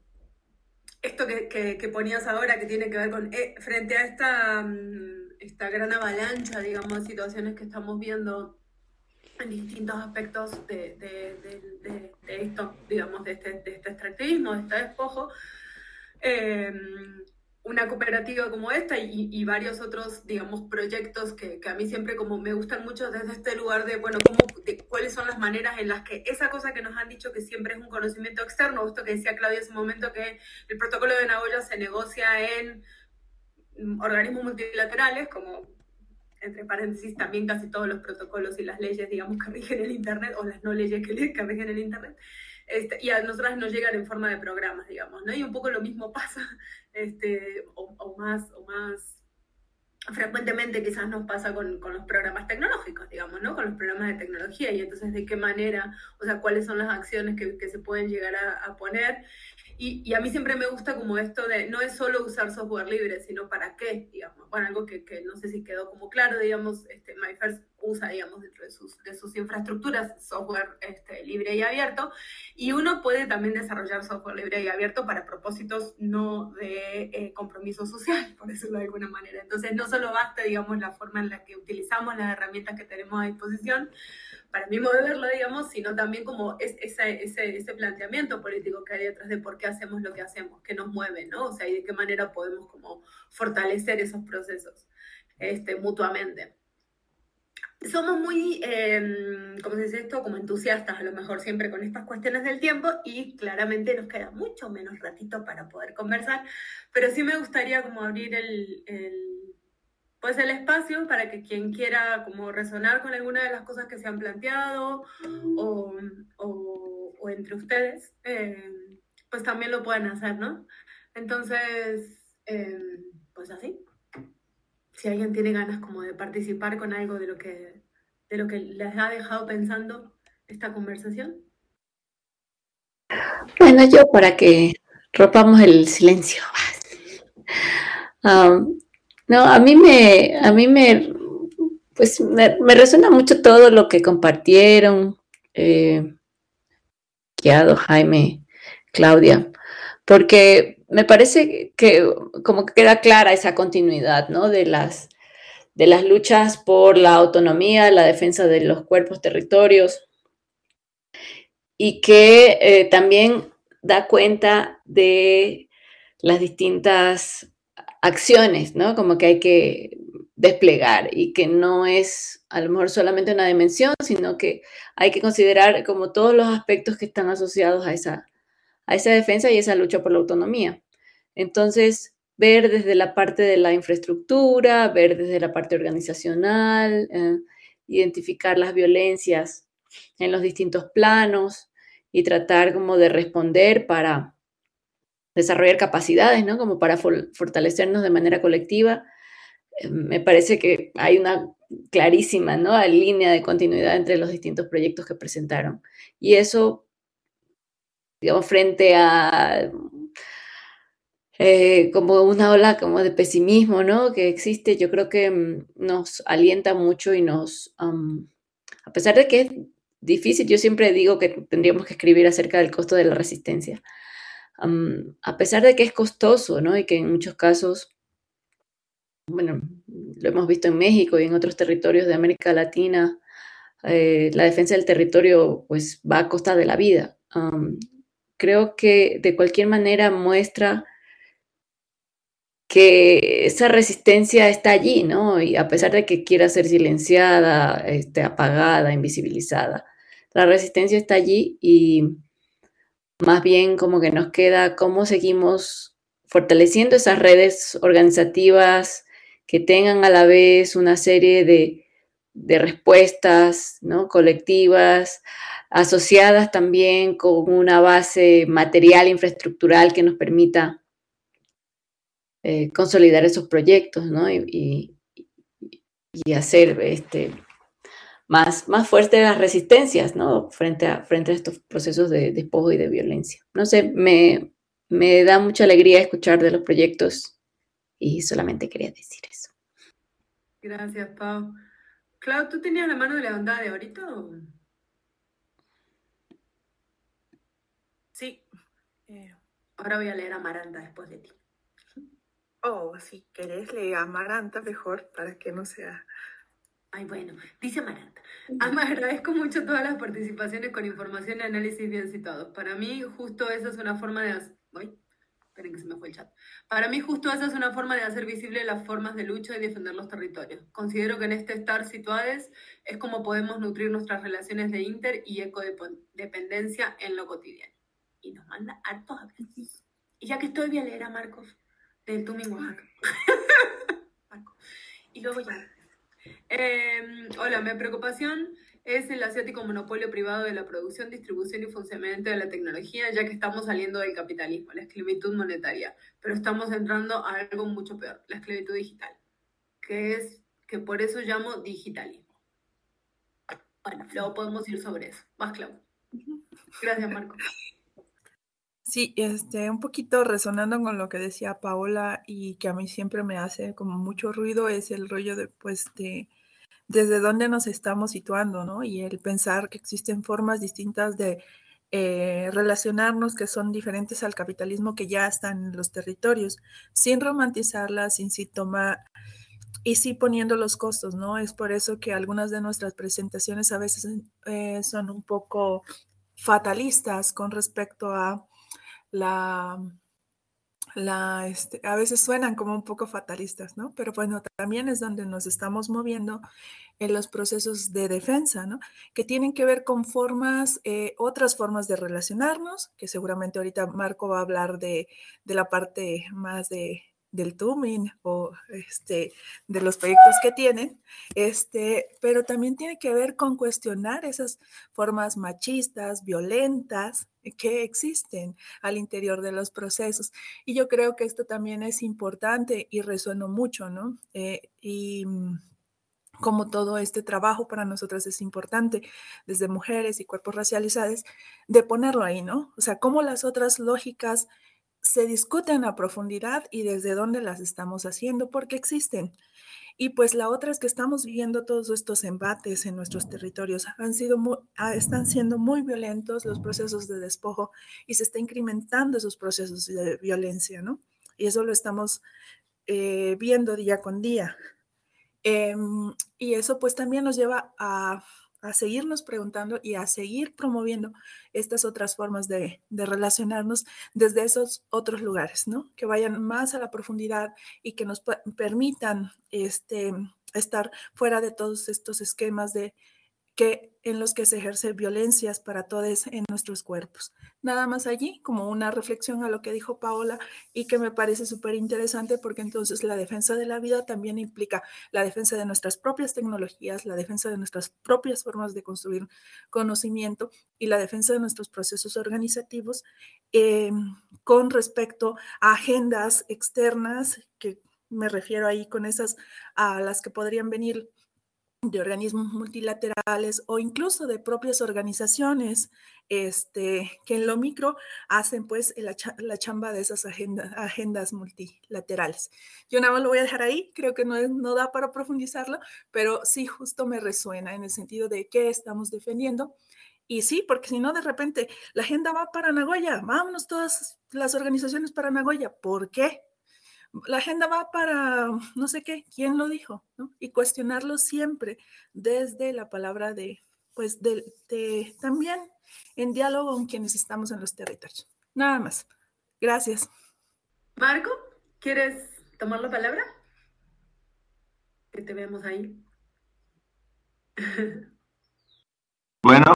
esto que, que, que ponías ahora, que tiene que ver con, eh, frente a esta, esta gran avalancha, digamos, de situaciones que estamos viendo en distintos aspectos de, de, de, de, de esto, digamos, de este, de este extractivismo, de este despojo, eh, una cooperativa como esta y, y varios otros, digamos, proyectos que, que a mí siempre como me gustan mucho desde este lugar de, bueno, cómo, de, cuáles son las maneras en las que esa cosa que nos han dicho que siempre es un conocimiento externo, esto que decía Claudia hace un momento, que el protocolo de Nagoya se negocia en organismos multilaterales, como entre paréntesis también casi todos los protocolos y las leyes, digamos, que rigen el Internet, o las no leyes que, que rigen el Internet, este, y a nosotras nos llegan en forma de programas, digamos, ¿no? Y un poco lo mismo pasa, este, o, o, más, o más frecuentemente quizás nos pasa con, con los programas tecnológicos, digamos, ¿no? Con los programas de tecnología, y entonces de qué manera, o sea, cuáles son las acciones que, que se pueden llegar a, a poner. Y, y a mí siempre me gusta como esto de, no es solo usar software libre, sino para qué, digamos. Bueno, algo que, que no sé si quedó como claro, digamos, este, MyFair usa, digamos, dentro de sus, de sus infraestructuras software este, libre y abierto, y uno puede también desarrollar software libre y abierto para propósitos no de eh, compromiso social, por decirlo de alguna manera. Entonces, no solo basta, digamos, la forma en la que utilizamos las herramientas que tenemos a disposición, para mi modo de verlo, digamos, sino también como es, ese, ese, ese planteamiento político que hay detrás de por qué hacemos lo que hacemos, qué nos mueve, ¿no? O sea, y de qué manera podemos como fortalecer esos procesos este, mutuamente. Somos muy, eh, ¿cómo se dice esto? Como entusiastas, a lo mejor siempre con estas cuestiones del tiempo, y claramente nos queda mucho menos ratito para poder conversar, pero sí me gustaría como abrir el... el pues el espacio para que quien quiera como resonar con alguna de las cosas que se han planteado o, o, o entre ustedes, eh, pues también lo puedan hacer, ¿no? Entonces, eh, pues así. Si alguien tiene ganas como de participar con algo de lo que, de lo que les ha dejado pensando esta conversación. Bueno, yo para que rompamos el silencio. Um, No, a mí me, a mí me, pues me, me resuena mucho todo lo que compartieron, eh, Kiado, Jaime, Claudia, porque me parece que como que queda clara esa continuidad, ¿no? De las, de las luchas por la autonomía, la defensa de los cuerpos, territorios, y que eh, también da cuenta de las distintas acciones, ¿no? Como que hay que desplegar y que no es a lo mejor solamente una dimensión, sino que hay que considerar como todos los aspectos que están asociados a esa, a esa defensa y esa lucha por la autonomía. Entonces, ver desde la parte de la infraestructura, ver desde la parte organizacional, eh, identificar las violencias en los distintos planos y tratar como de responder para desarrollar capacidades, ¿no? Como para for fortalecernos de manera colectiva. Eh, me parece que hay una clarísima, ¿no?, línea de continuidad entre los distintos proyectos que presentaron. Y eso, digamos, frente a eh, como una ola como de pesimismo, ¿no?, que existe, yo creo que mm, nos alienta mucho y nos, um, a pesar de que es difícil, yo siempre digo que tendríamos que escribir acerca del costo de la resistencia. Um, a pesar de que es costoso, ¿no?, y que en muchos casos, bueno, lo hemos visto en México y en otros territorios de América Latina, eh, la defensa del territorio pues va a costa de la vida. Um, creo que de cualquier manera muestra que esa resistencia está allí, ¿no? Y a pesar de que quiera ser silenciada, este, apagada, invisibilizada, la resistencia está allí y más bien como que nos queda cómo seguimos fortaleciendo esas redes organizativas que tengan a la vez una serie de, de respuestas, ¿no?, colectivas, asociadas también con una base material, infraestructural que nos permita eh, consolidar esos proyectos, ¿no? Y, y, y hacer este, más, más fuertes las resistencias, ¿no?, frente a, frente a estos procesos de despojo y de violencia. No sé, me, me da mucha alegría escuchar de los proyectos y solamente quería decir eso. Gracias, Pau. Clau, ¿tú tenías la mano levantada de ahorita o...? Sí. Eh, Ahora voy a leer a Amaranta después de ti. oh, si querés leer a Amaranta mejor para que no sea... Ay, bueno, dice Amaranta. Ama, agradezco mucho todas las participaciones con información y análisis bien citados. Para mí, justo esa es una forma de... hacer... Uy, esperen que se me fue el chat. Para mí, justo esa es una forma de hacer visible las formas de lucha y defender los territorios. Considero que en este estar situados es como podemos nutrir nuestras relaciones de inter y ecodependencia en lo cotidiano. Y nos manda hartos aplausos. Y ya que estoy, voy a leer a Marcos, del Tumin, Oaxaca. Marcos. Y luego ya... Eh, hola, mi preocupación es el asiático monopolio privado de la producción, distribución y funcionamiento de la tecnología, ya que estamos saliendo del capitalismo, la esclavitud monetaria, pero estamos entrando a algo mucho peor, la esclavitud digital, que es que por eso llamo digitalismo. Bueno, luego podemos ir sobre eso. Más claro. Gracias, Marco. Sí, este, un poquito resonando con lo que decía Paola y que a mí siempre me hace como mucho ruido es el rollo de, pues, de desde dónde nos estamos situando, ¿no? Y el pensar que existen formas distintas de eh, relacionarnos que son diferentes al capitalismo que ya están en los territorios, sin romantizarlas, sin sí tomar y sí poniendo los costos, ¿no? Es por eso que algunas de nuestras presentaciones a veces eh, son un poco fatalistas con respecto a la, la este, a veces suenan como un poco fatalistas, ¿no? Pero bueno, también es donde nos estamos moviendo en los procesos de defensa, ¿no?, que tienen que ver con formas, eh, otras formas de relacionarnos, que seguramente ahorita Marco va a hablar de, de la parte más de, del Tumin o este, de los proyectos que tienen, este, pero también tiene que ver con cuestionar esas formas machistas, violentas que existen al interior de los procesos. Y yo creo que esto también es importante y resueno mucho, ¿no? Eh, y como todo este trabajo para nosotras es importante, desde mujeres y cuerpos racializados, de ponerlo ahí, ¿no? O sea, cómo las otras lógicas se discuten a profundidad y desde dónde las estamos haciendo, porque existen. Y pues la otra es que estamos viviendo todos estos embates en nuestros territorios. Han sido muy, están siendo muy violentos los procesos de despojo y se está incrementando esos procesos de violencia, ¿no? Y eso lo estamos eh, viendo día con día. Eh, y eso pues también nos lleva a, a seguirnos preguntando y a seguir promoviendo estas otras formas de, de relacionarnos desde esos otros lugares, ¿no? Que vayan más a la profundidad y que nos permitan este, estar fuera de todos estos esquemas de que en los que se ejercen violencias para todos en nuestros cuerpos. Nada más allí, como una reflexión a lo que dijo Paola y que me parece súper interesante, porque entonces la defensa de la vida también implica la defensa de nuestras propias tecnologías, la defensa de nuestras propias formas de construir conocimiento y la defensa de nuestros procesos organizativos eh, con respecto a agendas externas, que me refiero ahí con esas a las que podrían venir de organismos multilaterales o incluso de propias organizaciones este, que en lo micro hacen pues la, la chamba de esas agenda, agendas multilaterales. Yo nada más lo voy a dejar ahí, creo que no, es, no da para profundizarlo, pero sí justo me resuena en el sentido de qué estamos defendiendo. Y sí, porque si no, de repente la agenda va para Nagoya, vámonos todas las organizaciones para Nagoya. ¿Por qué? La agenda va para no sé qué, ¿quién lo dijo? ¿No? Y cuestionarlo siempre desde la palabra de, pues, de, de, también en diálogo con quienes estamos en los territorios. Nada más. Gracias. Marco, ¿quieres tomar la palabra? Que te veamos ahí. Bueno.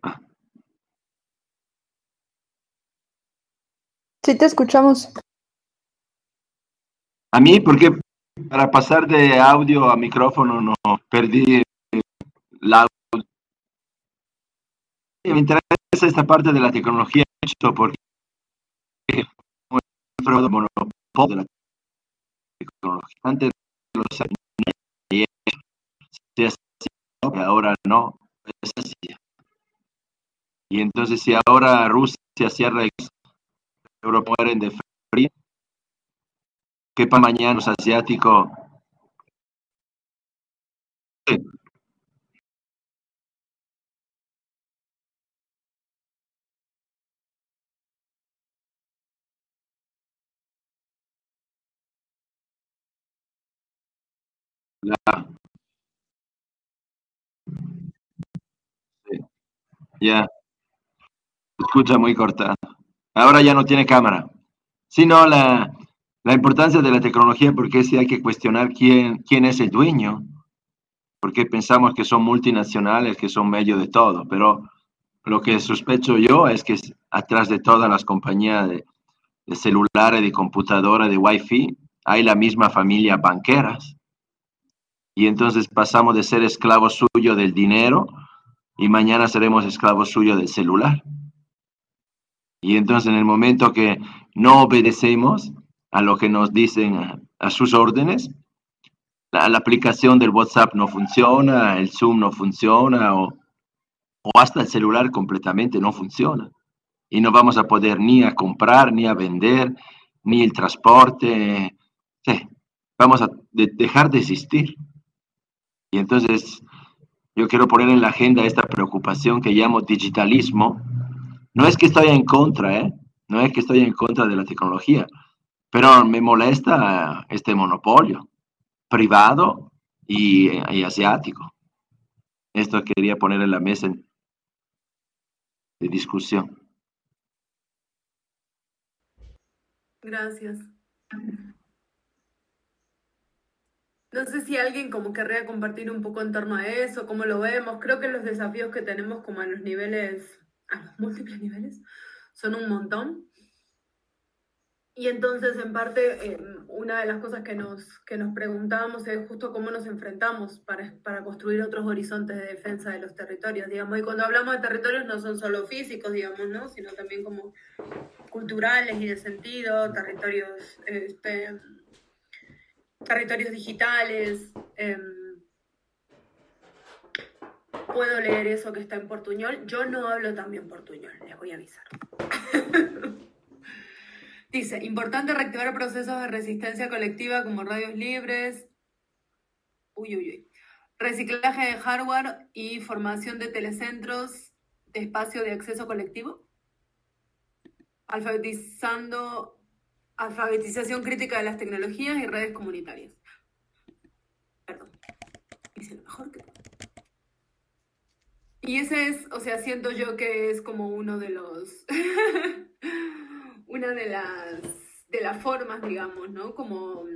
Sí, te escuchamos. A mí, porque para pasar de audio a micrófono no perdí el audio. Me interesa esta parte de la tecnología, porque es un monopolio de la tecnología. Antes de los años se hacía, ahora no, es así. Y entonces, si ahora Rusia cierra, Europa mueren de frío, ¿qué para mañana los asiáticos? Sí. La... Sí. Ya. Escucha muy cortado. Ahora ya no tiene cámara. Sino la, la importancia de la tecnología, porque sí hay que cuestionar quién, quién es el dueño, porque pensamos que son multinacionales, que son medio de todo, pero lo que sospecho yo es que atrás de todas las compañías de, de celulares, de computadora, de Wi-Fi, hay la misma familia banqueras, y entonces pasamos de ser esclavos suyos del dinero, y mañana seremos esclavos suyos del celular. Y entonces en el momento que no obedecemos a lo que nos dicen, a, a sus órdenes, la, la aplicación del WhatsApp no funciona, el Zoom no funciona, o, o hasta el celular completamente no funciona. Y no vamos a poder ni a comprar, ni a vender, ni el transporte. Sí, vamos a de, dejar de existir. Y entonces yo quiero poner en la agenda esta preocupación que llamo digitalismo. No es que estoy en contra, ¿eh? No es que estoy en contra de la tecnología, pero me molesta este monopolio privado y, y asiático. Esto quería poner en la mesa de discusión. Gracias. No sé si alguien como querría compartir un poco en torno a eso, cómo lo vemos. Creo que los desafíos que tenemos como a los niveles, a los múltiples niveles, son un montón. Y entonces, en parte, eh, una de las cosas que nos, que nos preguntábamos es justo cómo nos enfrentamos para, para construir otros horizontes de defensa de los territorios, digamos. Y cuando hablamos de territorios no son solo físicos, digamos, ¿no? Sino también como culturales y de sentido, territorios, este, territorios digitales. Eh, puedo leer eso que está en portuñol. Yo no hablo también portuñol, les voy a avisar. Dice, importante reactivar procesos de resistencia colectiva como radios libres, uy, uy, uy, reciclaje de hardware y formación de telecentros de espacio de acceso colectivo, alfabetizando, alfabetización crítica de las tecnologías y redes comunitarias. Perdón, hice lo mejor que puedo. Y ese es, o sea, siento yo que es como uno de los... una de las, de las formas, digamos, ¿no? Como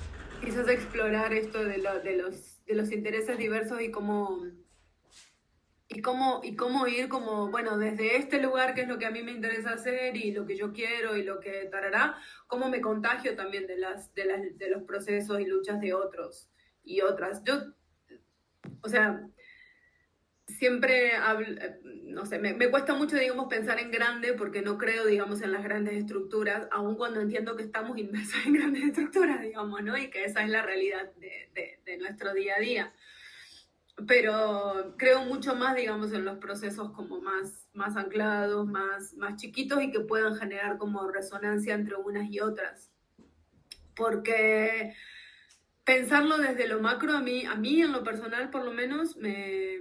quizás explorar esto de, lo, de, los, de los intereses diversos y cómo, y cómo, y cómo ir como, bueno, desde este lugar, que es lo que a mí me interesa hacer y lo que yo quiero y lo que tarará, cómo me contagio también de, las, de, las, de los procesos y luchas de otros y otras. Yo, o sea, siempre hablo, no sé, me, me cuesta mucho, digamos, pensar en grande porque no creo, digamos, en las grandes estructuras, aun cuando entiendo que estamos inmersos en grandes estructuras, digamos, ¿no? Y que esa es la realidad de, de, de nuestro día a día. Pero creo mucho más, digamos, en los procesos como más, más anclados, más, más chiquitos y que puedan generar como resonancia entre unas y otras. Porque pensarlo desde lo macro, a mí, a mí en lo personal por lo menos, me,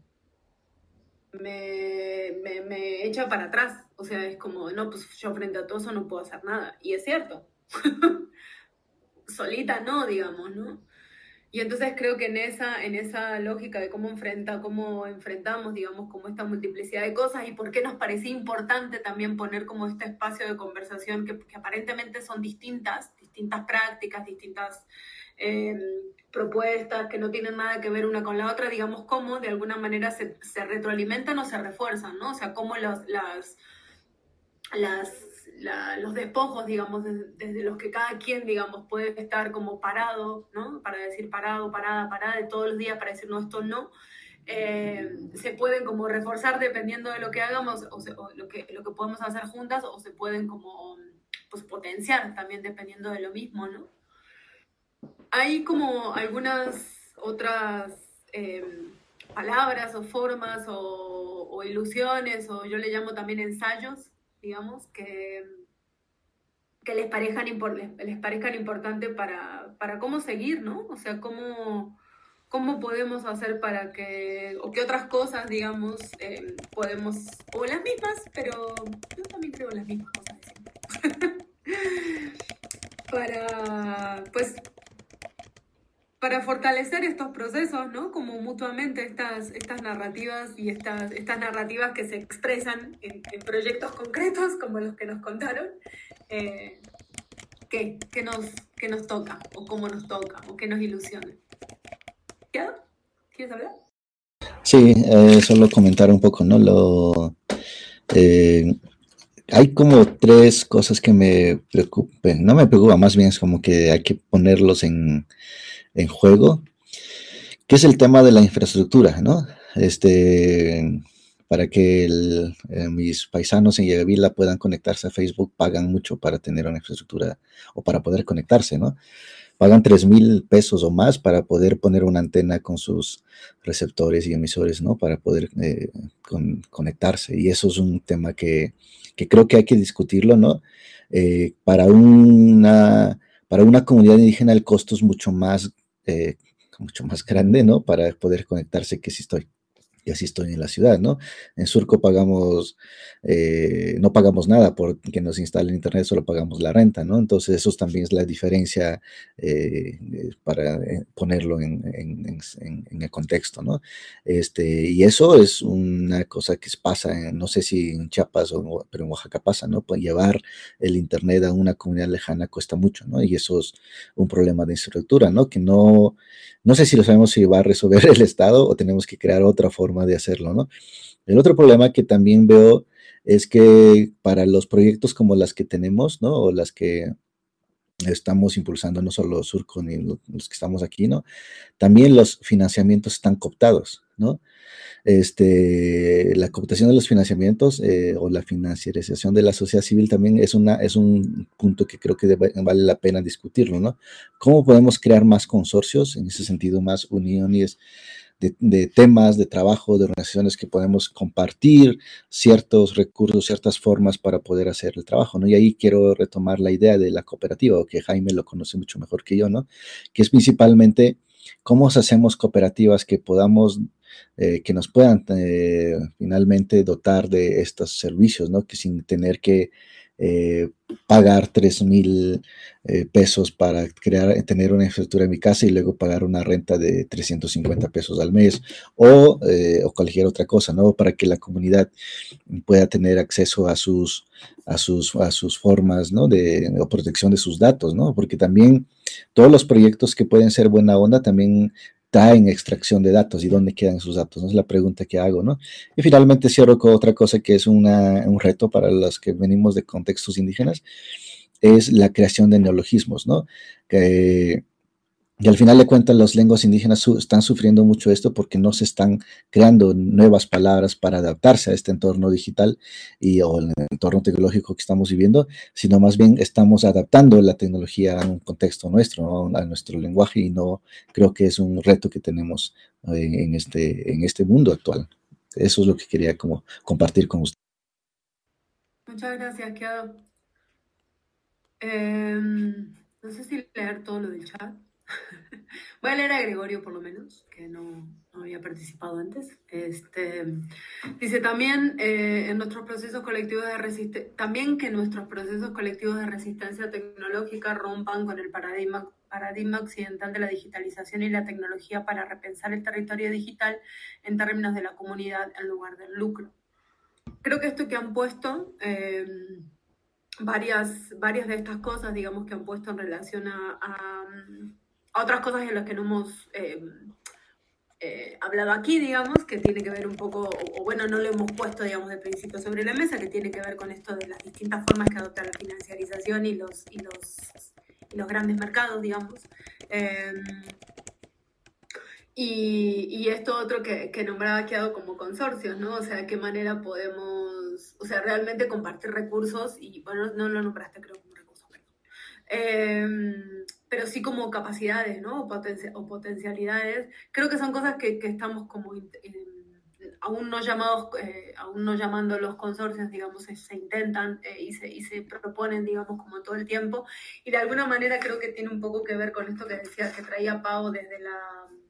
me, me, me echa para atrás. O sea, es como, no, pues yo frente a todo eso no puedo hacer nada. Y es cierto. Solita no, digamos, ¿no? Y entonces creo que en esa, en esa lógica de cómo enfrenta, cómo enfrentamos, digamos, como esta multiplicidad de cosas y por qué nos parecía importante también poner como este espacio de conversación que, que aparentemente son distintas, distintas prácticas, distintas eh, propuestas que no tienen nada que ver una con la otra, digamos, cómo de alguna manera se, se retroalimentan o se refuerzan, ¿no? O sea, cómo los, las... las La, los despojos, digamos, desde, desde los que cada quien, digamos, puede estar como parado, ¿no? Para decir parado, parada, parada, de todos los días para decir no, esto no, eh, se pueden como reforzar dependiendo de lo que hagamos o, se, o lo, que, lo que podemos hacer juntas, o se pueden como, pues, potenciar también dependiendo de lo mismo, ¿no? Hay como algunas otras eh, palabras o formas o, o ilusiones, o yo le llamo también ensayos, digamos, que, que les, parezcan, les, les parezcan importantes para, para cómo seguir, ¿no? O sea, cómo, cómo podemos hacer para que, o qué otras cosas, digamos, eh, podemos, o las mismas, pero yo también creo en las mismas cosas de siempre. para, pues, para fortalecer estos procesos, ¿no? Como mutuamente estas, estas narrativas y estas, estas narrativas que se expresan en, en proyectos concretos, como los que nos contaron, eh, ¿qué, qué, nos, ¿qué nos toca? O cómo nos toca, o qué nos ilusiona. ¿Ya? ¿Quieres hablar? Sí, eh, solo comentar un poco, ¿no? Lo, eh, hay como tres cosas que me preocupen, no me preocupa, más bien es como que hay que ponerlos en... en juego, que es el tema de la infraestructura, ¿no? Este, para que el, eh, mis paisanos en Yegavila puedan conectarse a Facebook, pagan mucho para tener una infraestructura o para poder conectarse, ¿no? Pagan tres mil pesos o más para poder poner una antena con sus receptores y emisores, ¿no? Para poder eh, con, conectarse. Y eso es un tema que, que creo que hay que discutirlo, ¿no? Eh, para una... Para una comunidad indígena el costo es mucho más, eh, mucho más grande, ¿no? Para poder conectarse que si estoy, y así estoy en la ciudad, ¿no? En Surco pagamos, eh, no pagamos nada por que nos instalen internet, solo pagamos la renta, ¿no? Entonces eso también es la diferencia eh, para ponerlo en, en, en, en el contexto, ¿no? Este, y eso es una cosa que pasa, en, no sé si en Chiapas, o, pero en Oaxaca pasa, ¿no? Pues llevar el internet a una comunidad lejana cuesta mucho, ¿no? Y eso es un problema de infraestructura, ¿no? Que no, no sé si lo sabemos si va a resolver el Estado o tenemos que crear otra forma de hacerlo, ¿no? El otro problema que también veo es que para los proyectos como las que tenemos, ¿no? O las que estamos impulsando, no solo Surco ni los que estamos aquí, ¿no? También los financiamientos están cooptados, ¿no? Este, la cooptación de los financiamientos eh, o la financiarización de la sociedad civil también es, una, es un punto que creo que debe, vale la pena discutirlo, ¿no? ¿Cómo podemos crear más consorcios, en ese sentido, más uniones de, de temas, de trabajo, de organizaciones que podemos compartir ciertos recursos, ciertas formas para poder hacer el trabajo, ¿no? Y ahí quiero retomar la idea de la cooperativa, que Jaime lo conoce mucho mejor que yo, ¿no? Que es principalmente cómo hacemos cooperativas que podamos Eh, que nos puedan eh, finalmente dotar de estos servicios, ¿no? Que sin tener que eh, pagar tres mil eh, pesos para crear, tener una infraestructura en mi casa y luego pagar una renta de trescientos cincuenta pesos al mes o, eh, o cualquier otra cosa, ¿no? Para que la comunidad pueda tener acceso a sus, a sus, a sus formas, ¿no? De, de protección de sus datos, ¿no? Porque también todos los proyectos que pueden ser buena onda también traen extracción de datos y dónde quedan esos datos, ¿no? Es la pregunta que hago, ¿no? Y finalmente cierro con otra cosa que es una, un reto para los que venimos de contextos indígenas, es la creación de neologismos, ¿no? Que, y al final de cuentas las lenguas indígenas su, están sufriendo mucho esto porque no se están creando nuevas palabras para adaptarse a este entorno digital y o el entorno tecnológico que estamos viviendo, sino más bien estamos adaptando la tecnología a un contexto nuestro, ¿no? A nuestro lenguaje, y no creo que es un reto que tenemos en, en, este, en este mundo actual. Eso es lo que quería como compartir con usted. Muchas gracias, Keado. Eh, no sé si leer todo lo del chat. Voy a leer a Gregorio por lo menos, que no, no había participado antes. Este, dice también, eh, en nuestros procesos colectivos de resiste- también que nuestros procesos colectivos de resistencia tecnológica rompan con el paradigma, paradigma occidental de la digitalización y la tecnología para repensar el territorio digital en términos de la comunidad en lugar del lucro. Creo que esto que han puesto... Eh, varias, varias de estas cosas, digamos, que han puesto en relación a, a, a otras cosas en las que no hemos eh, eh, hablado aquí, digamos, que tiene que ver un poco, o, o bueno, no lo hemos puesto, digamos, de principio sobre la mesa, que tiene que ver con esto de las distintas formas que adopta la financiarización y los, y los, y los grandes mercados, digamos. Eh, y, y esto otro que, que nombraba Keado como consorcios, ¿no? O sea, de qué manera podemos, o sea, realmente compartir recursos, y bueno, no lo nombraste creo como recursos, perdón. Eh, pero sí como capacidades, ¿no? O, potencia, o potencialidades. Creo que son cosas que, que estamos como eh, aún no llamados, eh, aún no llamando los consorcios, digamos, se, se intentan eh, y, se, y se proponen, digamos, como todo el tiempo. Y de alguna manera creo que tiene un poco que ver con esto que decía, que traía Pau desde la...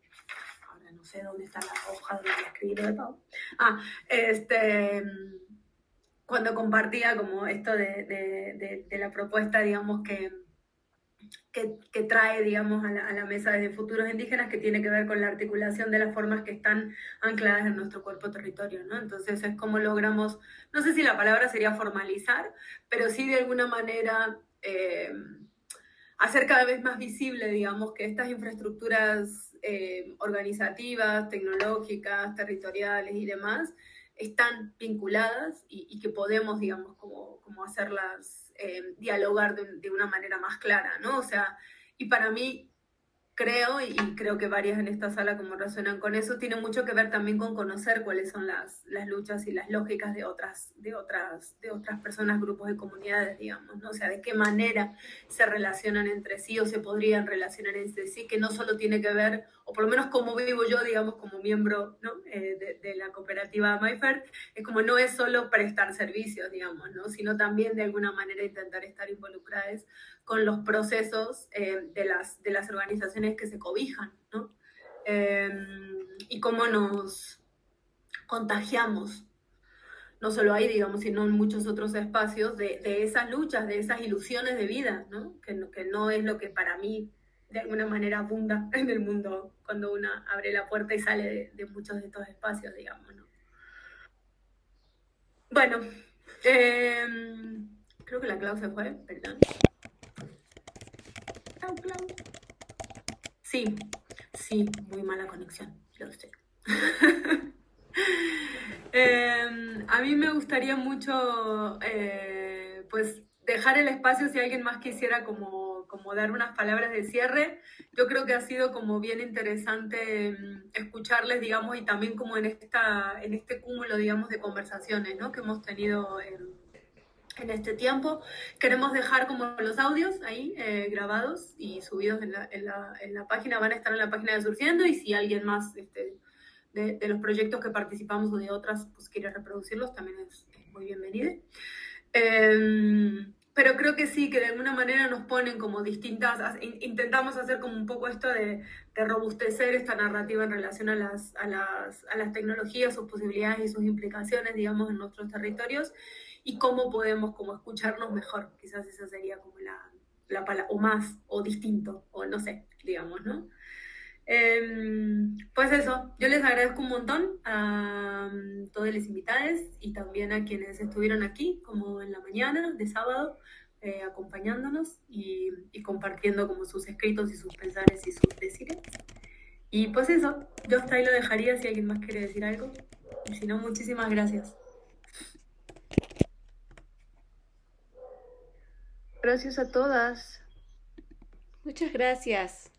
no sé dónde está la hoja donde escribí lo de Pau. Ah, este, cuando compartía como esto de, de, de, de la propuesta, digamos, que, que, que trae, digamos, a la, a la mesa de futuros indígenas, que tiene que ver con la articulación de las formas que están ancladas en nuestro cuerpo territorio, ¿no? Entonces es como logramos, no sé si la palabra sería formalizar, pero sí de alguna manera... Eh, hacer cada vez más visible, digamos, que estas infraestructuras eh, organizativas, tecnológicas, territoriales y demás están vinculadas y, y que podemos, digamos, como, como hacerlas eh, dialogar de, de una manera más clara, ¿no? O sea, y para mí creo, y creo que varias en esta sala como resuenan con eso, tiene mucho que ver también con conocer cuáles son las, las luchas y las lógicas de otras, de, otras, de otras personas, grupos y comunidades, digamos, ¿no? O sea, de qué manera se relacionan entre sí o se podrían relacionar entre sí, que no solo tiene que ver, o por lo menos como vivo yo, digamos, como miembro, ¿no? eh, de, de la cooperativa MyFair, es como no es solo prestar servicios, digamos, ¿no? Sino también de alguna manera intentar estar involucradas con los procesos eh, de, las, de las organizaciones que se cobijan, ¿no? Eh, y cómo nos contagiamos, no solo ahí, digamos, sino en muchos otros espacios, de, de esas luchas, de esas ilusiones de vida, ¿no? Que, que no es lo que para mí, de alguna manera, abunda en el mundo cuando uno abre la puerta y sale de, de muchos de estos espacios, digamos, ¿no? Bueno, eh, creo que la Clau se fue, perdón. Clau, Clau. Sí, sí, muy mala conexión, lo sé. eh, a mí me gustaría mucho, eh, pues, dejar el espacio si alguien más quisiera como, como dar unas palabras de cierre. Yo creo que ha sido como bien interesante escucharles, digamos, y también como en, esta, en este cúmulo, digamos, de conversaciones, ¿no? Que hemos tenido en, en este tiempo. Queremos dejar como los audios ahí eh, grabados y subidos en la, en, la, en la página, van a estar en la página de Surciendo, y si alguien más este, de, de los proyectos que participamos o de otras pues quiere reproducirlos, también es, es muy bienvenido. Eh, pero creo que sí, que de alguna manera nos ponen como distintas, intentamos hacer como un poco esto de, de robustecer esta narrativa en relación a las, a, las, a las tecnologías, sus posibilidades y sus implicaciones, digamos, en nuestros territorios, y cómo podemos como escucharnos mejor. Quizás esa sería como la, la palabra, o más, o distinto, o no sé, digamos, ¿no? Eh, pues eso, yo les agradezco un montón a um, todos los invitados y también a quienes estuvieron aquí, como en la mañana de sábado, eh, acompañándonos y, y compartiendo como sus escritos y sus pensares y sus decires. Y pues eso, yo hasta ahí lo dejaría si alguien más quiere decir algo. Y si no, muchísimas gracias. Gracias a todas. Muchas gracias.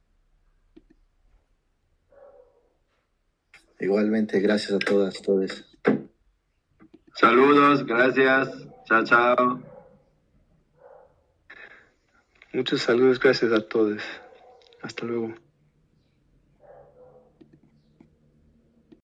Igualmente, gracias a todas, todos. Saludos, gracias. Chao, chao. Muchos saludos, gracias a todos. Hasta luego.